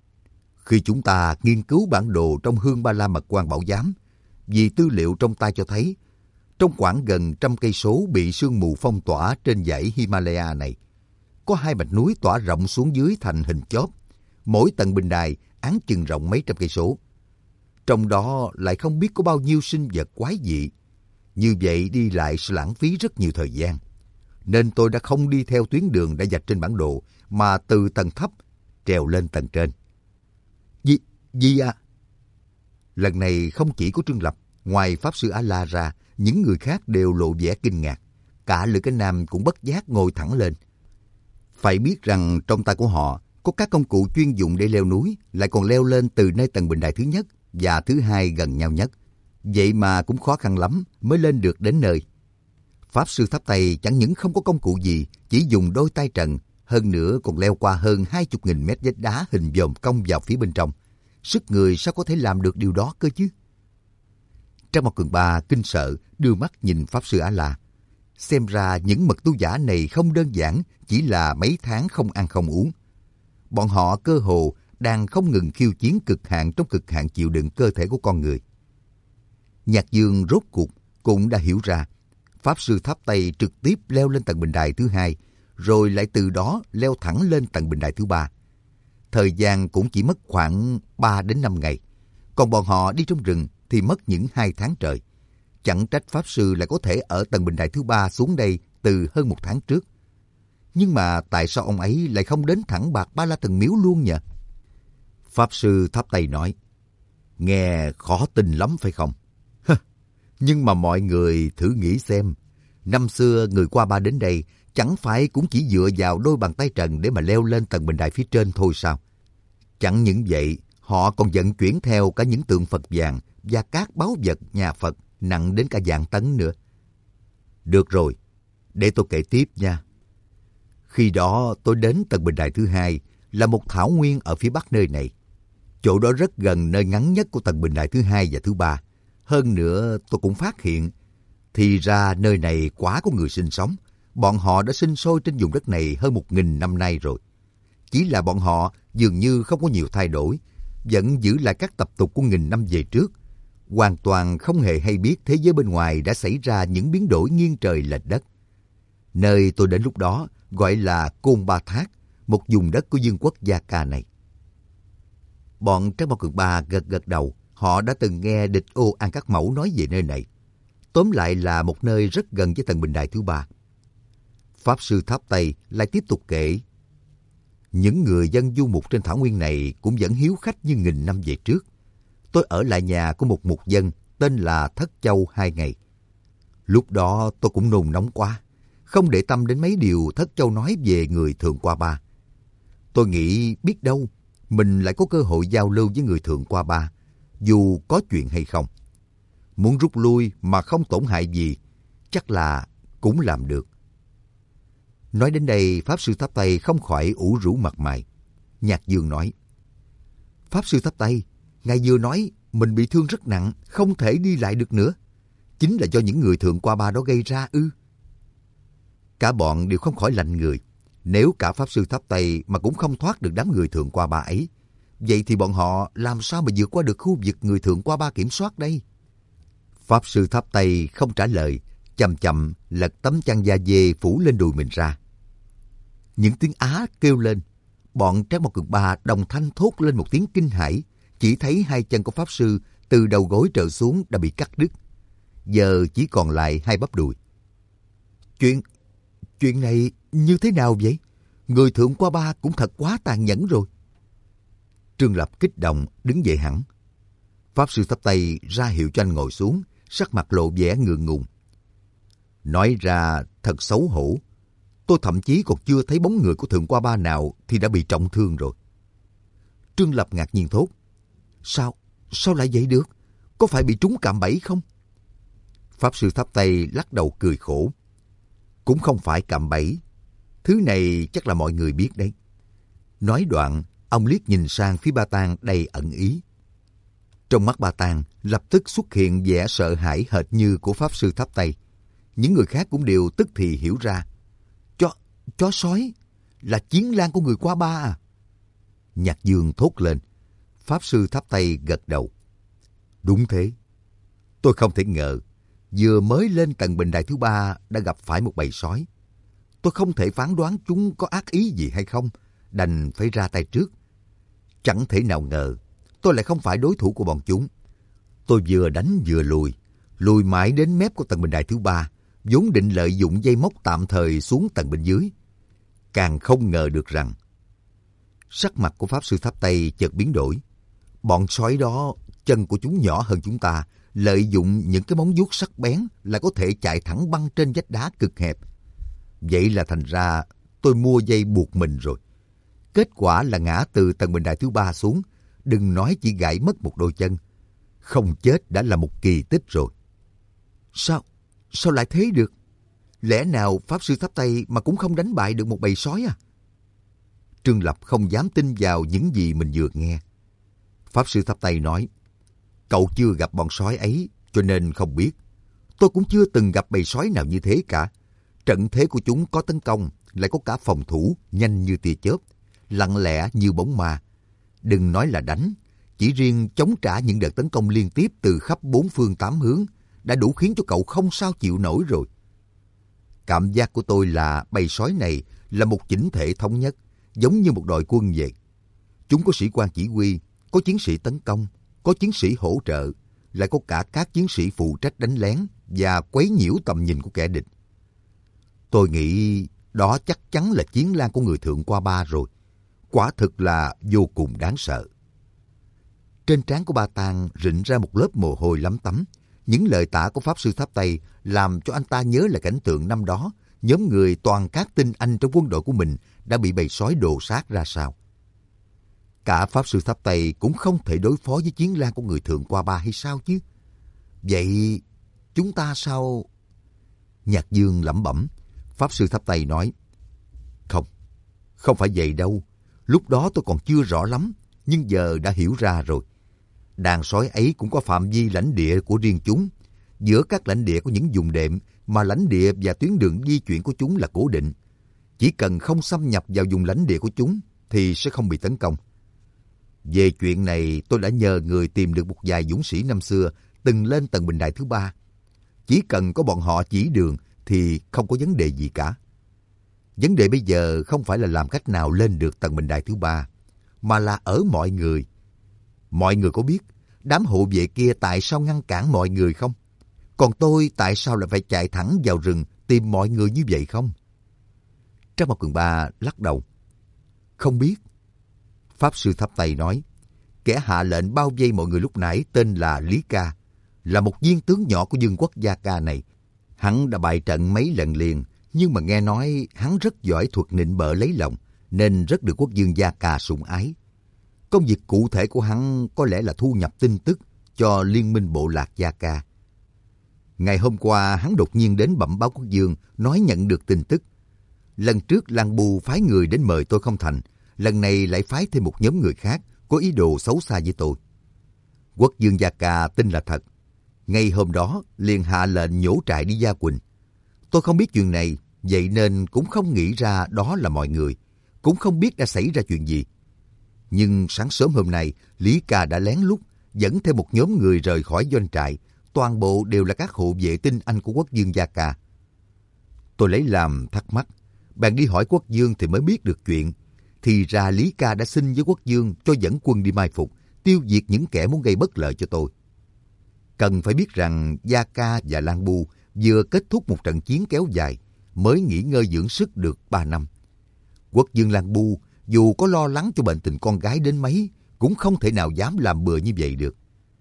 Khi chúng ta nghiên cứu bản đồ trong Hương Ba La Mật Quan bảo giám, vì tư liệu trong tay cho thấy, trong khoảng gần trăm cây số bị sương mù phong tỏa trên dãy Himalaya này, có hai mạch núi tỏa rộng xuống dưới thành hình chóp, mỗi tầng bình đài áng chừng rộng mấy trăm cây số. Trong đó lại không biết có bao nhiêu sinh vật quái dị. Như vậy đi lại sẽ lãng phí rất nhiều thời gian. Nên tôi đã không đi theo tuyến đường đã vạch trên bản đồ, mà từ tầng thấp trèo lên tầng trên. Gì, gì à? Lần này không chỉ có Trương Lập, ngoài Pháp sư A-la ra, những người khác đều lộ vẻ kinh ngạc. Cả Lữ Cái Nam cũng bất giác ngồi thẳng lên. Phải biết rằng trong tay của họ có các công cụ chuyên dụng để leo núi, lại còn leo lên từ nơi tầng bình đài thứ nhất và thứ hai gần nhau nhất. Vậy mà cũng khó khăn lắm mới lên được đến nơi. Pháp sư tháp Tây chẳng những không có công cụ gì, chỉ dùng đôi tay trần, hơn nữa còn leo qua hơn hai chục nghìn mét vách đá hình vòm cong vào phía bên trong. Sức người sao có thể làm được điều đó cơ chứ? Trang Mộc Cường Ba kinh sợ đưa mắt nhìn Pháp sư A-la. Xem ra những mật tu giả này không đơn giản chỉ là mấy tháng không ăn không uống. Bọn họ cơ hồ đang không ngừng khiêu chiến cực hạn trong cực hạn chịu đựng cơ thể của con người. Nhạc Dương rốt cuộc cũng đã hiểu ra. Pháp sư tháp Tây trực tiếp leo lên tầng bình đài thứ hai, rồi lại từ đó leo thẳng lên tầng bình đài thứ ba. Thời gian cũng chỉ mất khoảng ba đến năm ngày. Còn bọn họ đi trong rừng thì mất những hai tháng trời. Chẳng trách Pháp sư lại có thể ở tầng bình đài thứ ba xuống đây từ hơn một tháng trước. Nhưng mà tại sao ông ấy lại không đến thẳng Bạc Ba La Thần Miếu luôn nhỉ? Pháp Sư thắp tay nói, nghe khó tin lắm phải không? Nhưng mà mọi người thử nghĩ xem, năm xưa người qua ba đến đây chẳng phải cũng chỉ dựa vào đôi bàn tay trần để mà leo lên tầng bình đài phía trên thôi sao? Chẳng những vậy, họ còn vận chuyển theo cả những tượng Phật vàng và các báu vật nhà Phật nặng đến cả vạn tấn nữa. Được rồi, để tôi kể tiếp nha. Khi đó tôi đến tầng bình đài thứ hai là một thảo nguyên ở phía bắc nơi này. Chỗ đó rất gần nơi ngắn nhất của tầng bình đài thứ hai và thứ ba. Hơn nữa tôi cũng phát hiện, thì ra nơi này quá có người sinh sống. Bọn họ đã sinh sôi trên vùng đất này hơn một nghìn năm nay rồi. Chỉ là bọn họ dường như không có nhiều thay đổi, vẫn giữ lại các tập tục của nghìn năm về trước. Hoàn toàn không hề hay biết thế giới bên ngoài đã xảy ra những biến đổi nghiêng trời lệch đất. Nơi tôi đến lúc đó gọi là Côn Ba Thác, một vùng đất của vương quốc Gia Ca này. Bọn Trác Mao Cường Ba gật gật đầu, họ đã từng nghe Địch Ô An Các Mẫu nói về nơi này. Tóm lại là một nơi rất gần với tầng bình đài thứ ba. Pháp Sư tháp tay lại tiếp tục kể. Những người dân du mục trên thảo nguyên này cũng vẫn hiếu khách như nghìn năm về trước. Tôi ở lại nhà của một mục dân tên là Thất Châu hai ngày. Lúc đó tôi cũng nôn nóng quá, không để tâm đến mấy điều Thất Châu nói về người Thượng Qua Ba. Tôi nghĩ biết đâu mình lại có cơ hội giao lưu với người Thượng Qua Ba, dù có chuyện hay không. Muốn rút lui mà không tổn hại gì, chắc là cũng làm được. Nói đến đây, Pháp Sư tháp tay không khỏi ủ rũ mặt mày. Nhạc Dương nói, Pháp Sư tháp tay, ngài vừa nói mình bị thương rất nặng, không thể đi lại được nữa. Chính là do những người Thượng Qua Ba đó gây ra ư? Cả bọn đều không khỏi lạnh người. Nếu cả Pháp Sư tháp tay mà cũng không thoát được đám người Thượng Qua Ba ấy, vậy thì bọn họ làm sao mà vượt qua được khu vực người Thượng Qua Ba kiểm soát đây? Pháp Sư tháp tay không trả lời, chậm chậm lật tấm chăn da dê phủ lên đùi mình ra. Những tiếng á kêu lên, bọn Trác Mao Cường Ba đồng thanh thốt lên một tiếng kinh hãi, chỉ thấy hai chân của Pháp Sư từ đầu gối trở xuống đã bị cắt đứt, giờ chỉ còn lại hai bắp đùi. Chuyện, chuyện này như thế nào vậy? Người Thượng Qua Ba cũng thật quá tàn nhẫn rồi. Trương Lập kích động đứng dậy hẳn. Pháp Sư thắp tay ra hiệu cho anh ngồi xuống, sắc mặt lộ vẻ ngượng ngùng. Nói ra thật xấu hổ. Tôi thậm chí còn chưa thấy bóng người của Thượng Qua Ba nào thì đã bị trọng thương rồi. Trương Lập ngạc nhiên thốt. Sao? Sao lại vậy được? Có phải bị trúng cạm bẫy không? Pháp Sư thắp tay lắc đầu cười khổ. Cũng không phải cạm bẫy. Thứ này chắc là mọi người biết đấy. Nói đoạn, ông liếc nhìn sang phía Ba Tang đầy ẩn ý. Trong mắt Ba Tang lập tức xuất hiện vẻ sợ hãi hệt như của Pháp Sư thắp tay. Những người khác cũng đều tức thì hiểu ra. Chó, chó sói là chiến lang của người Qua Ba à? Nhạc Dương thốt lên. Pháp Sư thắp tay gật đầu. Đúng thế. Tôi không thể ngờ, vừa mới lên tầng bình đài thứ ba đã gặp phải một bầy sói. Tôi không thể phán đoán chúng có ác ý gì hay không, đành phải ra tay trước. Chẳng thể nào ngờ, tôi lại không phải đối thủ của bọn chúng. Tôi vừa đánh vừa lùi, lùi mãi đến mép của tầng bình đài thứ ba, vốn định lợi dụng dây móc tạm thời xuống tầng bên dưới. Càng không ngờ được rằng, sắc mặt của Pháp Sư thắp tay chợt biến đổi. Bọn sói đó, chân của chúng nhỏ hơn chúng ta, lợi dụng những cái móng vuốt sắc bén là có thể chạy thẳng băng trên vách đá cực hẹp. Vậy là thành ra tôi mua dây buộc mình rồi. Kết quả là ngã từ tầng bình đài thứ ba xuống, đừng nói chỉ gãy mất một đôi chân. Không chết đã là một kỳ tích rồi. Sao? Sao lại thế được? Lẽ nào Pháp Sư thắp tay mà cũng không đánh bại được một bầy sói à? Trương Lập không dám tin vào những gì mình vừa nghe. Pháp Sư thắp tay nói, cậu chưa gặp bọn sói ấy cho nên không biết. Tôi cũng chưa từng gặp bầy sói nào như thế cả. Trận thế của chúng có tấn công, lại có cả phòng thủ, nhanh như tia chớp, lặng lẽ như bóng ma. Đừng nói là đánh, chỉ riêng chống trả những đợt tấn công liên tiếp từ khắp bốn phương tám hướng đã đủ khiến cho cậu không sao chịu nổi rồi. Cảm giác của tôi là bầy sói này là một chỉnh thể thống nhất, giống như một đội quân vậy. Chúng có sĩ quan chỉ huy, có chiến sĩ tấn công, có chiến sĩ hỗ trợ, lại có cả các chiến sĩ phụ trách đánh lén và quấy nhiễu tầm nhìn của kẻ địch. Tôi nghĩ đó chắc chắn là chiến lang của người Thượng Qua Ba rồi. Quả thực là vô cùng đáng sợ. Trên trán của Ba Tang rịn ra một lớp mồ hôi lấm tấm. Những lời tả của Pháp Sư Tháp Tây làm cho anh ta nhớ lại cảnh tượng năm đó, nhóm người toàn các tinh anh trong quân đội của mình đã bị bầy sói đồ sát ra sao. Cả Pháp Sư Tháp Tây cũng không thể đối phó với chiến lang của người Thượng Qua Ba hay sao chứ? Vậy chúng ta sao? Nhạc Dương lẩm bẩm. Pháp Sư Tháp Tây nói, không, không phải vậy đâu. Lúc đó tôi còn chưa rõ lắm, nhưng giờ đã hiểu ra rồi. Đàn sói ấy cũng có phạm vi lãnh địa của riêng chúng. Giữa các lãnh địa có những vùng đệm, mà lãnh địa và tuyến đường di chuyển của chúng là cố định. Chỉ cần không xâm nhập vào vùng lãnh địa của chúng thì sẽ không bị tấn công. Về chuyện này, tôi đã nhờ người tìm được một vài dũng sĩ năm xưa từng lên tầng bình đài thứ ba. Chỉ cần có bọn họ chỉ đường thì không có vấn đề gì cả. Vấn đề bây giờ không phải là làm cách nào lên được tầng bình đài thứ ba, mà là ở mọi người. Mọi người có biết đám hộ vệ kia tại sao ngăn cản mọi người không? Còn tôi tại sao lại phải chạy thẳng vào rừng tìm mọi người như vậy không? Trác Mộc Cường Ba lắc đầu. Không biết. Pháp Sư Tháp Tây nói, kẻ hạ lệnh bao vây mọi người lúc nãy tên là Lý Ca, là một viên tướng nhỏ của vương quốc Gia Ca này. Hắn đã bại trận mấy lần liền, nhưng mà nghe nói hắn rất giỏi thuật nịnh bợ lấy lòng, nên rất được quốc vương Gia Ca sủng ái. Công việc cụ thể của hắn có lẽ là thu nhập tin tức cho liên minh bộ lạc Gia Ca. Ngày hôm qua hắn đột nhiên đến bẩm báo quốc vương, nói nhận được tin tức. Lần trước Lang Bu phái người đến mời tôi không thành, lần này lại phái thêm một nhóm người khác có ý đồ xấu xa với tôi. Quốc vương Gia Ca tin là thật. Ngay hôm đó liền hạ lệnh nhổ trại đi Gia Quỳnh. Tôi không biết chuyện này, vậy nên cũng không nghĩ ra đó là mọi người, cũng không biết đã xảy ra chuyện gì. Nhưng sáng sớm hôm nay, Lý Ca đã lén lút dẫn theo một nhóm người rời khỏi doanh trại, toàn bộ đều là các hộ vệ tinh anh của quốc vương Gia Ca. Tôi lấy làm thắc mắc, bạn đi hỏi quốc vương thì mới biết được chuyện. Thì ra Lý Ca đã xin với quốc vương cho dẫn quân đi mai phục, tiêu diệt những kẻ muốn gây bất lợi cho tôi. Cần phải biết rằng Gia Ca và Lang Bu vừa kết thúc một trận chiến kéo dài, mới nghỉ ngơi dưỡng sức được ba năm. Quốc vương Lang Bu dù có lo lắng cho bệnh tình con gái đến mấy, cũng không thể nào dám làm bừa như vậy được.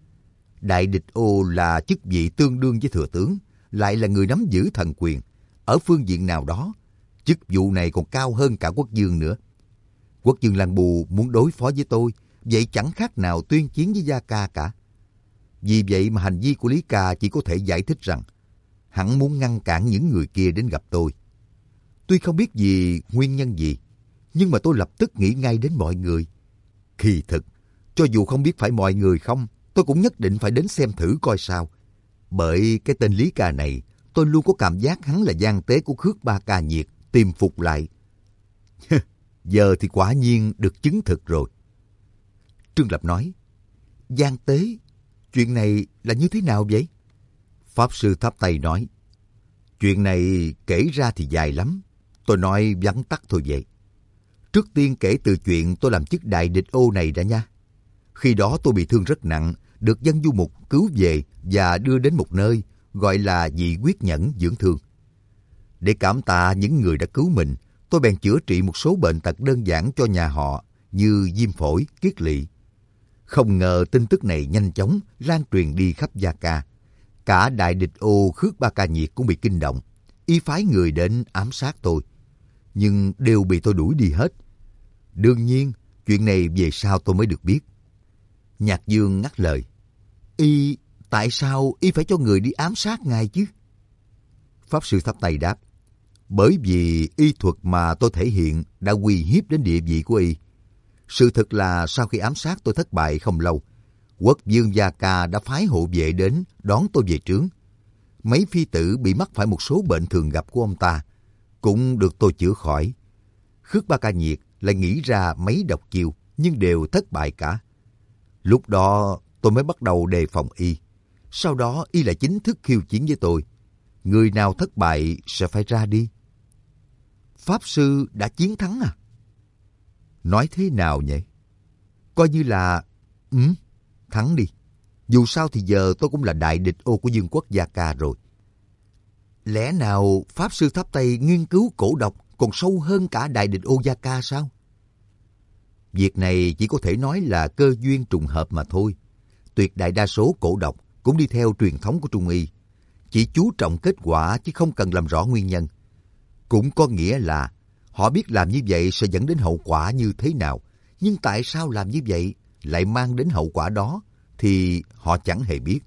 Đại địch ô là chức vị tương đương với thừa tướng, lại là người nắm giữ thần quyền. Ở phương diện nào đó, chức vụ này còn cao hơn cả quốc vương nữa. Quốc vương Lang Bu muốn đối phó với tôi, vậy chẳng khác nào tuyên chiến với Gia Ca cả. Vì vậy mà hành vi của Lý Ca chỉ có thể giải thích rằng hắn muốn ngăn cản những người kia đến gặp tôi. Tuy không biết vì nguyên nhân gì, nhưng mà tôi lập tức nghĩ ngay đến mọi người. Kỳ thực, cho dù không biết phải mọi người không, tôi cũng nhất định phải đến xem thử coi sao. Bởi cái tên Lý Ca này, tôi luôn có cảm giác hắn là gian tế của Khước Ba Ca Nhiệt, tìm phục lại. Giờ thì quả nhiên được chứng thực rồi. Trương Lập nói, gian tế? Chuyện này là như thế nào vậy? Pháp Sư Tháp Tây nói, chuyện này kể ra thì dài lắm. Tôi nói vắn tắt thôi vậy. Trước tiên kể từ chuyện tôi làm chức đại địch ô này đã nha. Khi đó tôi bị thương rất nặng, được dân du mục cứu về và đưa đến một nơi gọi là Dị Quyết Nhẫn dưỡng thương. Để cảm tạ những người đã cứu mình, tôi bèn chữa trị một số bệnh tật đơn giản cho nhà họ như viêm phổi, kiết lỵ. Không ngờ tin tức này nhanh chóng lan truyền đi khắp Gia Ca. Cả đại địch ô Khước Ba Ca Nhiệt cũng bị kinh động, y phái người đến ám sát tôi, nhưng đều bị tôi đuổi đi hết. Đương nhiên, chuyện này về sau tôi mới được biết. Nhạc Dương ngắt lời, y tại sao y phải cho người đi ám sát ngài chứ? Pháp Sư Tháp Tây đáp, bởi vì y thuật mà tôi thể hiện đã uy hiếp đến địa vị của y. Sự thật là sau khi ám sát tôi thất bại không lâu, quốc vương Gia Ca đã phái hộ vệ đến đón tôi về trướng. Mấy phi tử bị mắc phải một số bệnh thường gặp của ông ta, cũng được tôi chữa khỏi. Khước Ba Ca Nhiệt lại nghĩ ra mấy độc chiêu, nhưng đều thất bại cả. Lúc đó tôi mới bắt đầu đề phòng y. Sau đó y lại chính thức khiêu chiến với tôi. Người nào thất bại sẽ phải ra đi. Pháp Sư đã chiến thắng à? Nói thế nào nhỉ? Coi như là... Ừ, thắng đi. Dù sao thì giờ tôi cũng là đại địch ô của vương quốc Gia Ca rồi. Lẽ nào Pháp Sư Tháp Tây nghiên cứu cổ độc còn sâu hơn cả đại địch Oyaka sao? Việc này chỉ có thể nói là cơ duyên trùng hợp mà thôi. Tuyệt đại đa số cổ độc cũng đi theo truyền thống của Trung y, chỉ chú trọng kết quả chứ không cần làm rõ nguyên nhân. Cũng có nghĩa là họ biết làm như vậy sẽ dẫn đến hậu quả như thế nào, nhưng tại sao làm như vậy lại mang đến hậu quả đó thì họ chẳng hề biết.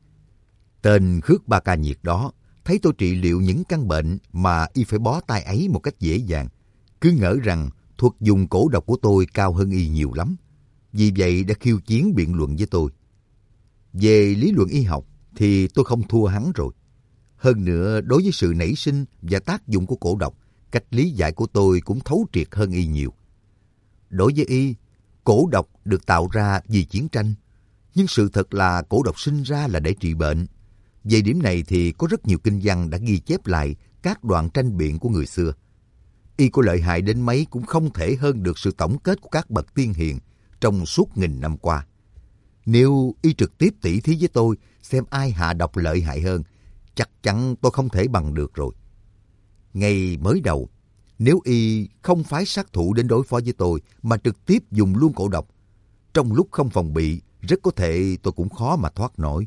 Tên Khước Ba Ca Nhiệt đó thấy tôi trị liệu những căn bệnh mà y phải bó tay ấy một cách dễ dàng, cứ ngỡ rằng thuật dùng cổ độc của tôi cao hơn y nhiều lắm. Vì vậy đã khiêu chiến biện luận với tôi. Về lý luận y học thì tôi không thua hắn rồi. Hơn nữa, đối với sự nảy sinh và tác dụng của cổ độc, cách lý giải của tôi cũng thấu triệt hơn y nhiều. Đối với y, cổ độc được tạo ra vì chiến tranh, nhưng sự thật là cổ độc sinh ra là để trị bệnh. Về điểm này thì có rất nhiều kinh văn đã ghi chép lại các đoạn tranh biện của người xưa. Y có lợi hại đến mấy cũng không thể hơn được sự tổng kết của các bậc tiên hiền trong suốt nghìn năm qua. Nếu y trực tiếp tỉ thí với tôi xem ai hạ độc lợi hại hơn, chắc chắn tôi không thể bằng được rồi. Ngay mới đầu, nếu y không phái sát thủ đến đối phó với tôi mà trực tiếp dùng luôn cổ độc, trong lúc không phòng bị, rất có thể tôi cũng khó mà thoát nổi.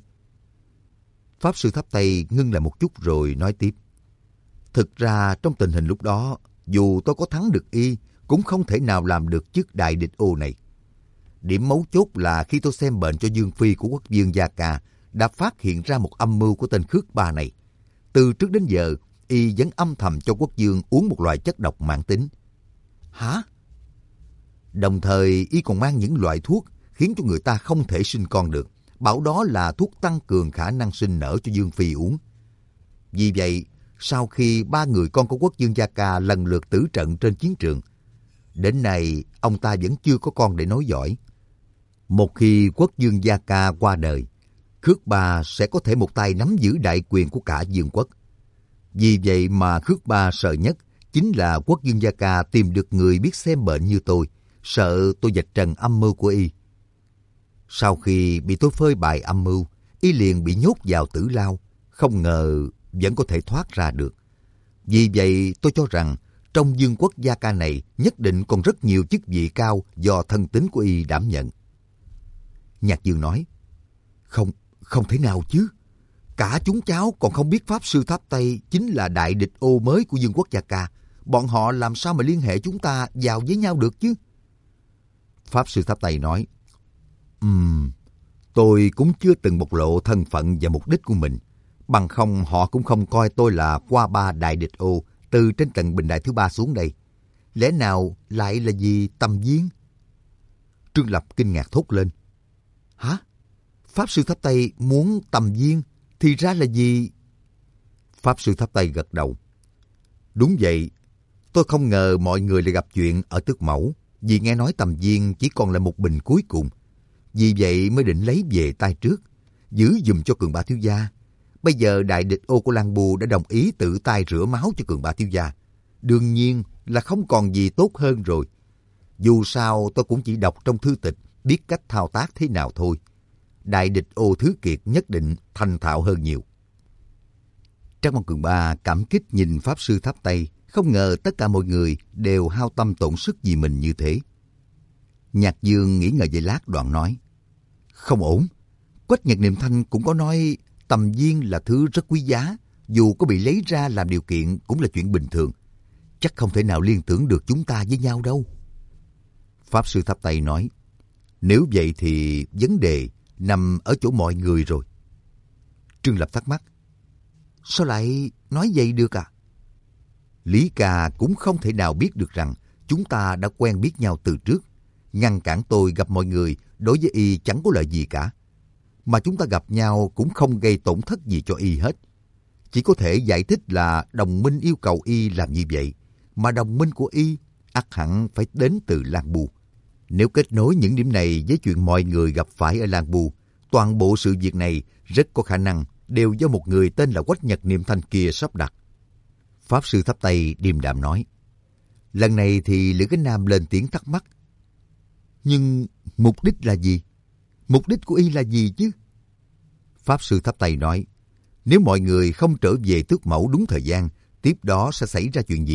Pháp sư Tháp Tây ngưng lại một chút rồi nói tiếp. Thực ra trong tình hình lúc đó, dù tôi có thắng được y, cũng không thể nào làm được chức đại địch ô này. Điểm mấu chốt là khi tôi xem bệnh cho Dương Phi của quốc vương Gia Ca, đã phát hiện ra một âm mưu của tên Khước Ba này. Từ trước đến giờ, y vẫn âm thầm cho quốc vương uống một loại chất độc mãn tính. Hả? Đồng thời, y còn mang những loại thuốc khiến cho người ta không thể sinh con được, bảo đó là thuốc tăng cường khả năng sinh nở cho Dương Phi uống. Vì vậy, sau khi ba người con của quốc vương Gia Ca lần lượt tử trận trên chiến trường, đến nay ông ta vẫn chưa có con để nối dõi. Một khi quốc vương Gia Ca qua đời, Khước Ba sẽ có thể một tay nắm giữ đại quyền của cả vương quốc. Vì vậy mà Khước Ba sợ nhất chính là quốc vương Gia Ca tìm được người biết xem bệnh như tôi, sợ tôi vạch trần âm mưu của y. Sau khi bị tôi phơi bày âm mưu, y liền bị nhốt vào tử lao, không ngờ vẫn có thể thoát ra được. Vì vậy tôi cho rằng trong vương quốc Gia Ca này nhất định còn rất nhiều chức vị cao do thân tín của y đảm nhận. Nhạc Dương nói, Không, không thể nào chứ. Cả chúng cháu còn không biết Pháp Sư Tháp Tây chính là đại địch ô mới của vương quốc Gia Ca. Bọn họ làm sao mà liên hệ chúng ta vào với nhau được chứ? Pháp Sư Tháp Tây nói, Ừm, tôi cũng chưa từng bộc lộ thân phận và mục đích của mình. Bằng không họ cũng không coi tôi là qua ba đại địch ô từ trên tầng bình đại thứ ba xuống đây. Lẽ nào lại là vì Tầm Viên? Trương Lập kinh ngạc thốt lên. Hả? Pháp Sư Tháp Tây muốn Tầm Viên thì ra là gì? Pháp Sư Tháp Tây gật đầu. Đúng vậy, tôi không ngờ mọi người lại gặp chuyện ở Tước Mẫu, vì nghe nói Tầm Viên chỉ còn là một bình cuối cùng. Vì vậy mới định lấy về tay trước, giữ giùm cho Cường Ba thiếu gia. Bây giờ đại địch ô của Lan Bu đã đồng ý tự tay rửa máu cho Cường Ba thiếu gia. Đương nhiên là không còn gì tốt hơn rồi. Dù sao tôi cũng chỉ đọc trong thư tịch, biết cách thao tác thế nào thôi. Đại địch ô Thứ Kiệt nhất định thành thạo hơn nhiều. Trác Mộc Cường Ba cảm kích nhìn Pháp Sư Tháp Tây, không ngờ tất cả mọi người đều hao tâm tổn sức vì mình như thế. Nhạc Dương nghĩ ngợi giây lát đoạn nói, không ổn. Quách Nhật Niệm Thanh cũng có nói Tầm Viên là thứ rất quý giá, dù có bị lấy ra làm điều kiện cũng là chuyện bình thường. Chắc không thể nào liên tưởng được chúng ta với nhau đâu. Pháp Sư Tháp Tây nói, nếu vậy thì vấn đề nằm ở chỗ mọi người rồi. Trương Lập thắc mắc, sao lại nói vậy được à? Lý Ca cũng không thể nào biết được rằng chúng ta đã quen biết nhau từ trước. Ngăn cản tôi gặp mọi người đối với y chẳng có lợi gì cả. Mà chúng ta gặp nhau cũng không gây tổn thất gì cho y hết. Chỉ có thể giải thích là đồng minh yêu cầu y làm như vậy. Mà đồng minh của y ắt hẳn phải đến từ Lan Bu. Nếu kết nối những điểm này với chuyện mọi người gặp phải ở Lan Bu, toàn bộ sự việc này rất có khả năng đều do một người tên là Quách Nhật Niệm Thanh kia sắp đặt. Pháp Sư Tháp Tây điềm đạm nói. Lần này thì Lữ Cánh Nam lên tiếng thắc mắc. Nhưng mục đích là gì? Mục đích của y là gì chứ? Pháp Sư Tháp Tây nói, nếu mọi người không trở về Tước Mẫu đúng thời gian, tiếp đó sẽ xảy ra chuyện gì?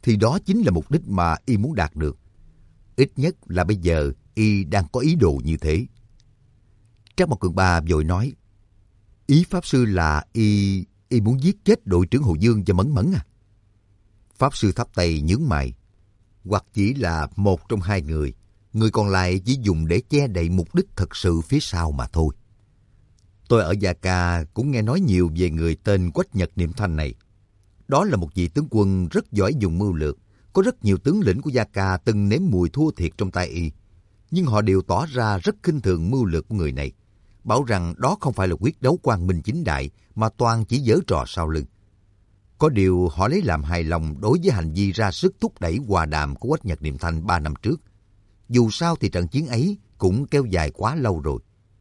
thì đó chính là mục đích mà y muốn đạt được. Ít nhất là bây giờ y đang có ý đồ như thế. Trác Mộc Cường Ba vội nói, ý Pháp Sư là y, y muốn giết chết đội trưởng Hồ Dương và Mẫn Mẫn à? Pháp Sư thấp tay nhướng mày, hoặc chỉ là một trong hai người, người còn lại chỉ dùng để che đậy mục đích thật sự phía sau mà thôi. Tôi ở Gia Ca cũng nghe nói nhiều về người tên Quách Nhật Niệm Thanh này. Đó là một vị tướng quân rất giỏi dùng mưu lược. Có rất nhiều tướng lĩnh của Gia Ca từng nếm mùi thua thiệt trong tay y. Nhưng họ đều tỏ ra rất khinh thường mưu lược của người này. Bảo rằng đó không phải là quyết đấu quang minh chính đại, mà toàn chỉ giở trò sau lưng. Có điều họ lấy làm hài lòng đối với hành vi ra sức thúc đẩy hòa đàm của Quách Nhật Niệm Thanh ba năm trước. Dù sao thì trận chiến ấy cũng kéo dài quá lâu rồi.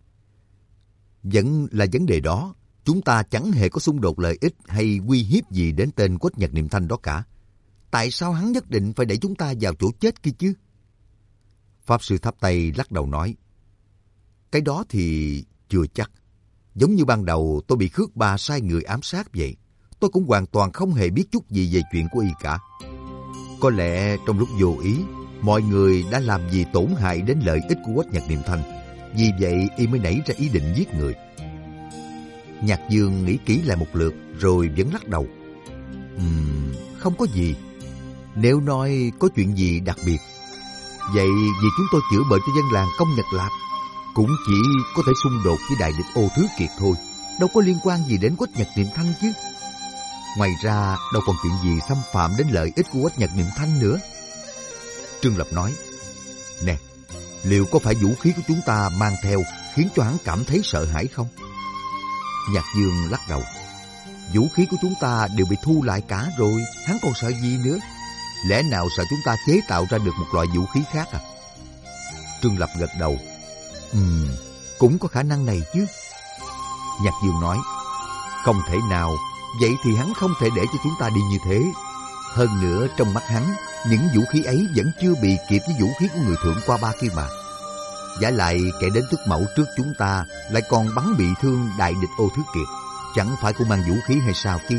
Vẫn là vấn đề đó, chúng ta chẳng hề có xung đột lợi ích hay uy hiếp gì đến tên Quách Nhật Niệm Thanh đó cả. Tại sao hắn nhất định phải đẩy chúng ta vào chỗ chết kia chứ? Pháp Sư tháp tay lắc đầu nói, cái đó thì chưa chắc. Giống như ban đầu tôi bị Khước Ba sai người ám sát vậy. Tôi cũng hoàn toàn không hề biết chút gì về chuyện của y cả. Có lẽ trong lúc vô ý, mọi người đã làm gì tổn hại đến lợi ích của Quách Nhật Niệm Thanh. Vì vậy y mới nảy ra ý định giết người. Nhạc Dương nghĩ kỹ lại một lượt rồi vẫn lắc đầu. Ừm, không có gì. Nếu nói có chuyện gì đặc biệt, vậy vì chúng tôi chữa bệnh cho dân làng Công Nhật Lạp, cũng chỉ có thể xung đột với đại địch Ô Thứ Kiệt thôi, đâu có liên quan gì đến Quách Nhật Niệm Thanh chứ. Ngoài ra đâu còn chuyện gì xâm phạm đến lợi ích của Quách Nhật Niệm Thanh nữa. Trương Lập nói, nè, liệu có phải vũ khí của chúng ta mang theo khiến cho hắn cảm thấy sợ hãi không? Nhạc Dương lắc đầu, vũ khí của chúng ta đều bị thu lại cả rồi, hắn còn sợ gì nữa? Lẽ nào sợ chúng ta chế tạo ra được một loại vũ khí khác à? Trương Lập gật đầu, Ừm, cũng có khả năng này chứ. Nhạc Dương nói, không thể nào, vậy thì hắn không thể để cho chúng ta đi như thế. Hơn nữa trong mắt hắn, những vũ khí ấy vẫn chưa bị kịp với vũ khí của người Thượng Qua Ba kia mà. Giả lại kẻ đến Tước Mẫu trước chúng ta lại còn bắn bị thương đại địch Ô Thứ Kiệt, chẳng phải cũng mang vũ khí hay sao chứ?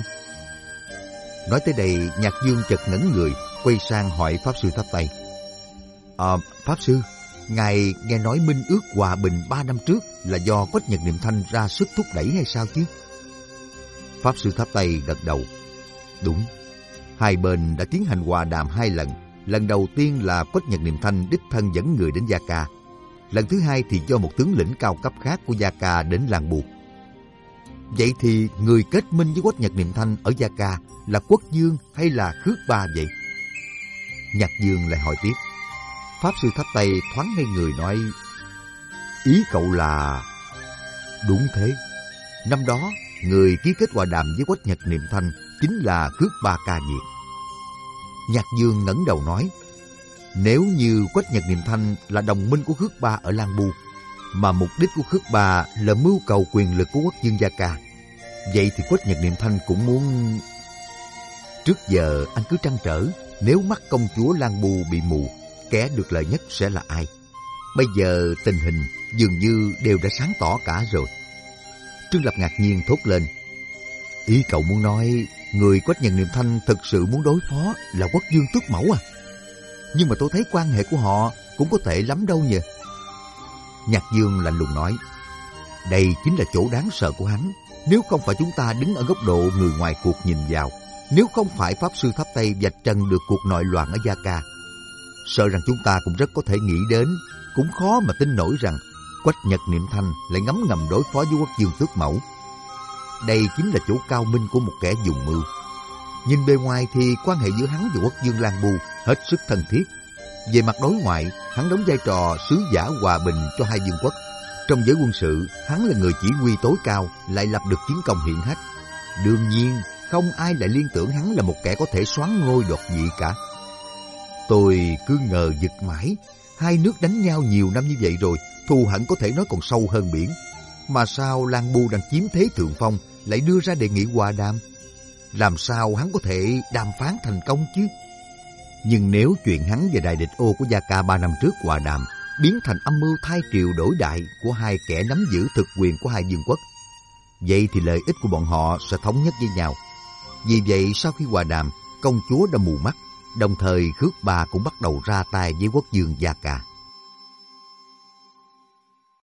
Nói tới đây, Nhạc Dương chợt ngẩn người, quay sang hỏi Pháp Sư tháp tay. À, Pháp Sư, ngài nghe nói minh ước hòa bình ba năm trước là do Quách Nhật Niệm Thanh ra sức thúc đẩy hay sao chứ? Pháp Sư tháp tay gật đầu. Đúng, hai bên đã tiến hành hòa đàm hai lần. Lần đầu tiên là Quách Nhật Niệm Thanh đích thân dẫn người đến Gia Ca. Lần thứ hai thì do một tướng lĩnh cao cấp khác của Gia Ca đến làng buộc. Vậy thì người kết minh với Quách Nhật Niệm Thanh ở Gia Ca là Quốc Dương hay là Khước Ba vậy? Nhạc Dương lại hỏi tiếp. Pháp Sư tháp tay thoáng ngây người nói, ý cậu là... Đúng thế. Năm đó, người ký kết hòa đàm với Quách Nhật Niệm Thanh chính là Khước Ba Ca Diệt. Nhạc Dương ngẩng đầu nói, nếu như Quách Nhật Niệm Thanh là đồng minh của Khước Ba ở Lan Bu, mà mục đích của Khước Ba là mưu cầu quyền lực của Quốc Dương Gia Ca, vậy thì Quách Nhật Niệm Thanh cũng muốn... Trước giờ anh cứ trăn trở, nếu mắt công chúa Lan Bu bị mù, kẻ được lợi nhất sẽ là ai? Bây giờ tình hình dường như đều đã sáng tỏ cả rồi. Trương Lập ngạc nhiên thốt lên, ý cậu muốn nói người Quách Nhật Niệm Thanh thực sự muốn đối phó là Quốc Dương Tước Mẫu à? Nhưng mà tôi thấy quan hệ của họ cũng có tệ lắm đâu nhỉ? Nhạc Dương lạnh lùng nói, đây chính là chỗ đáng sợ của hắn. Nếu không phải chúng ta đứng ở góc độ người ngoài cuộc nhìn vào, nếu không phải Pháp Sư tháp tay vạch trần được cuộc nội loạn ở Gia Ca, sợ rằng chúng ta cũng rất có thể nghĩ đến, cũng khó mà tin nổi rằng Quách Nhật Niệm Thanh lại ngấm ngầm đối phó với Quốc Dương Tước Mẫu. Đây chính là chỗ cao minh của một kẻ dùng mưu. Nhìn bề ngoài thì quan hệ giữa hắn và Quốc Dương Lan Bu hết sức thân thiết. Về mặt đối ngoại, hắn đóng vai trò sứ giả hòa bình cho hai vương quốc. Trong giới quân sự, hắn là người chỉ huy tối cao, lại lập được chiến công hiển hách. Đương nhiên, không ai lại liên tưởng hắn là một kẻ có thể soán ngôi đoạt vị cả. Tôi cứ ngờ vực mãi, hai nước đánh nhau nhiều năm như vậy rồi, thù hận có thể nói còn sâu hơn biển. Mà sao Lan Bu đang chiếm thế thượng phong lại đưa ra đề nghị hòa đàm? Làm sao hắn có thể đàm phán thành công chứ? Nhưng nếu chuyện hắn và đại địch Ô của Gia Ca ba năm trước hòa đàm biến thành âm mưu thay triều đổi đại của hai kẻ nắm giữ thực quyền của hai vương quốc, vậy thì lợi ích của bọn họ sẽ thống nhất với nhau. Vì vậy sau khi hòa đàm, công chúa đã mù mắt, Đồng thời Khước Ba cũng bắt đầu ra tay với Quốc vương Gia Ca.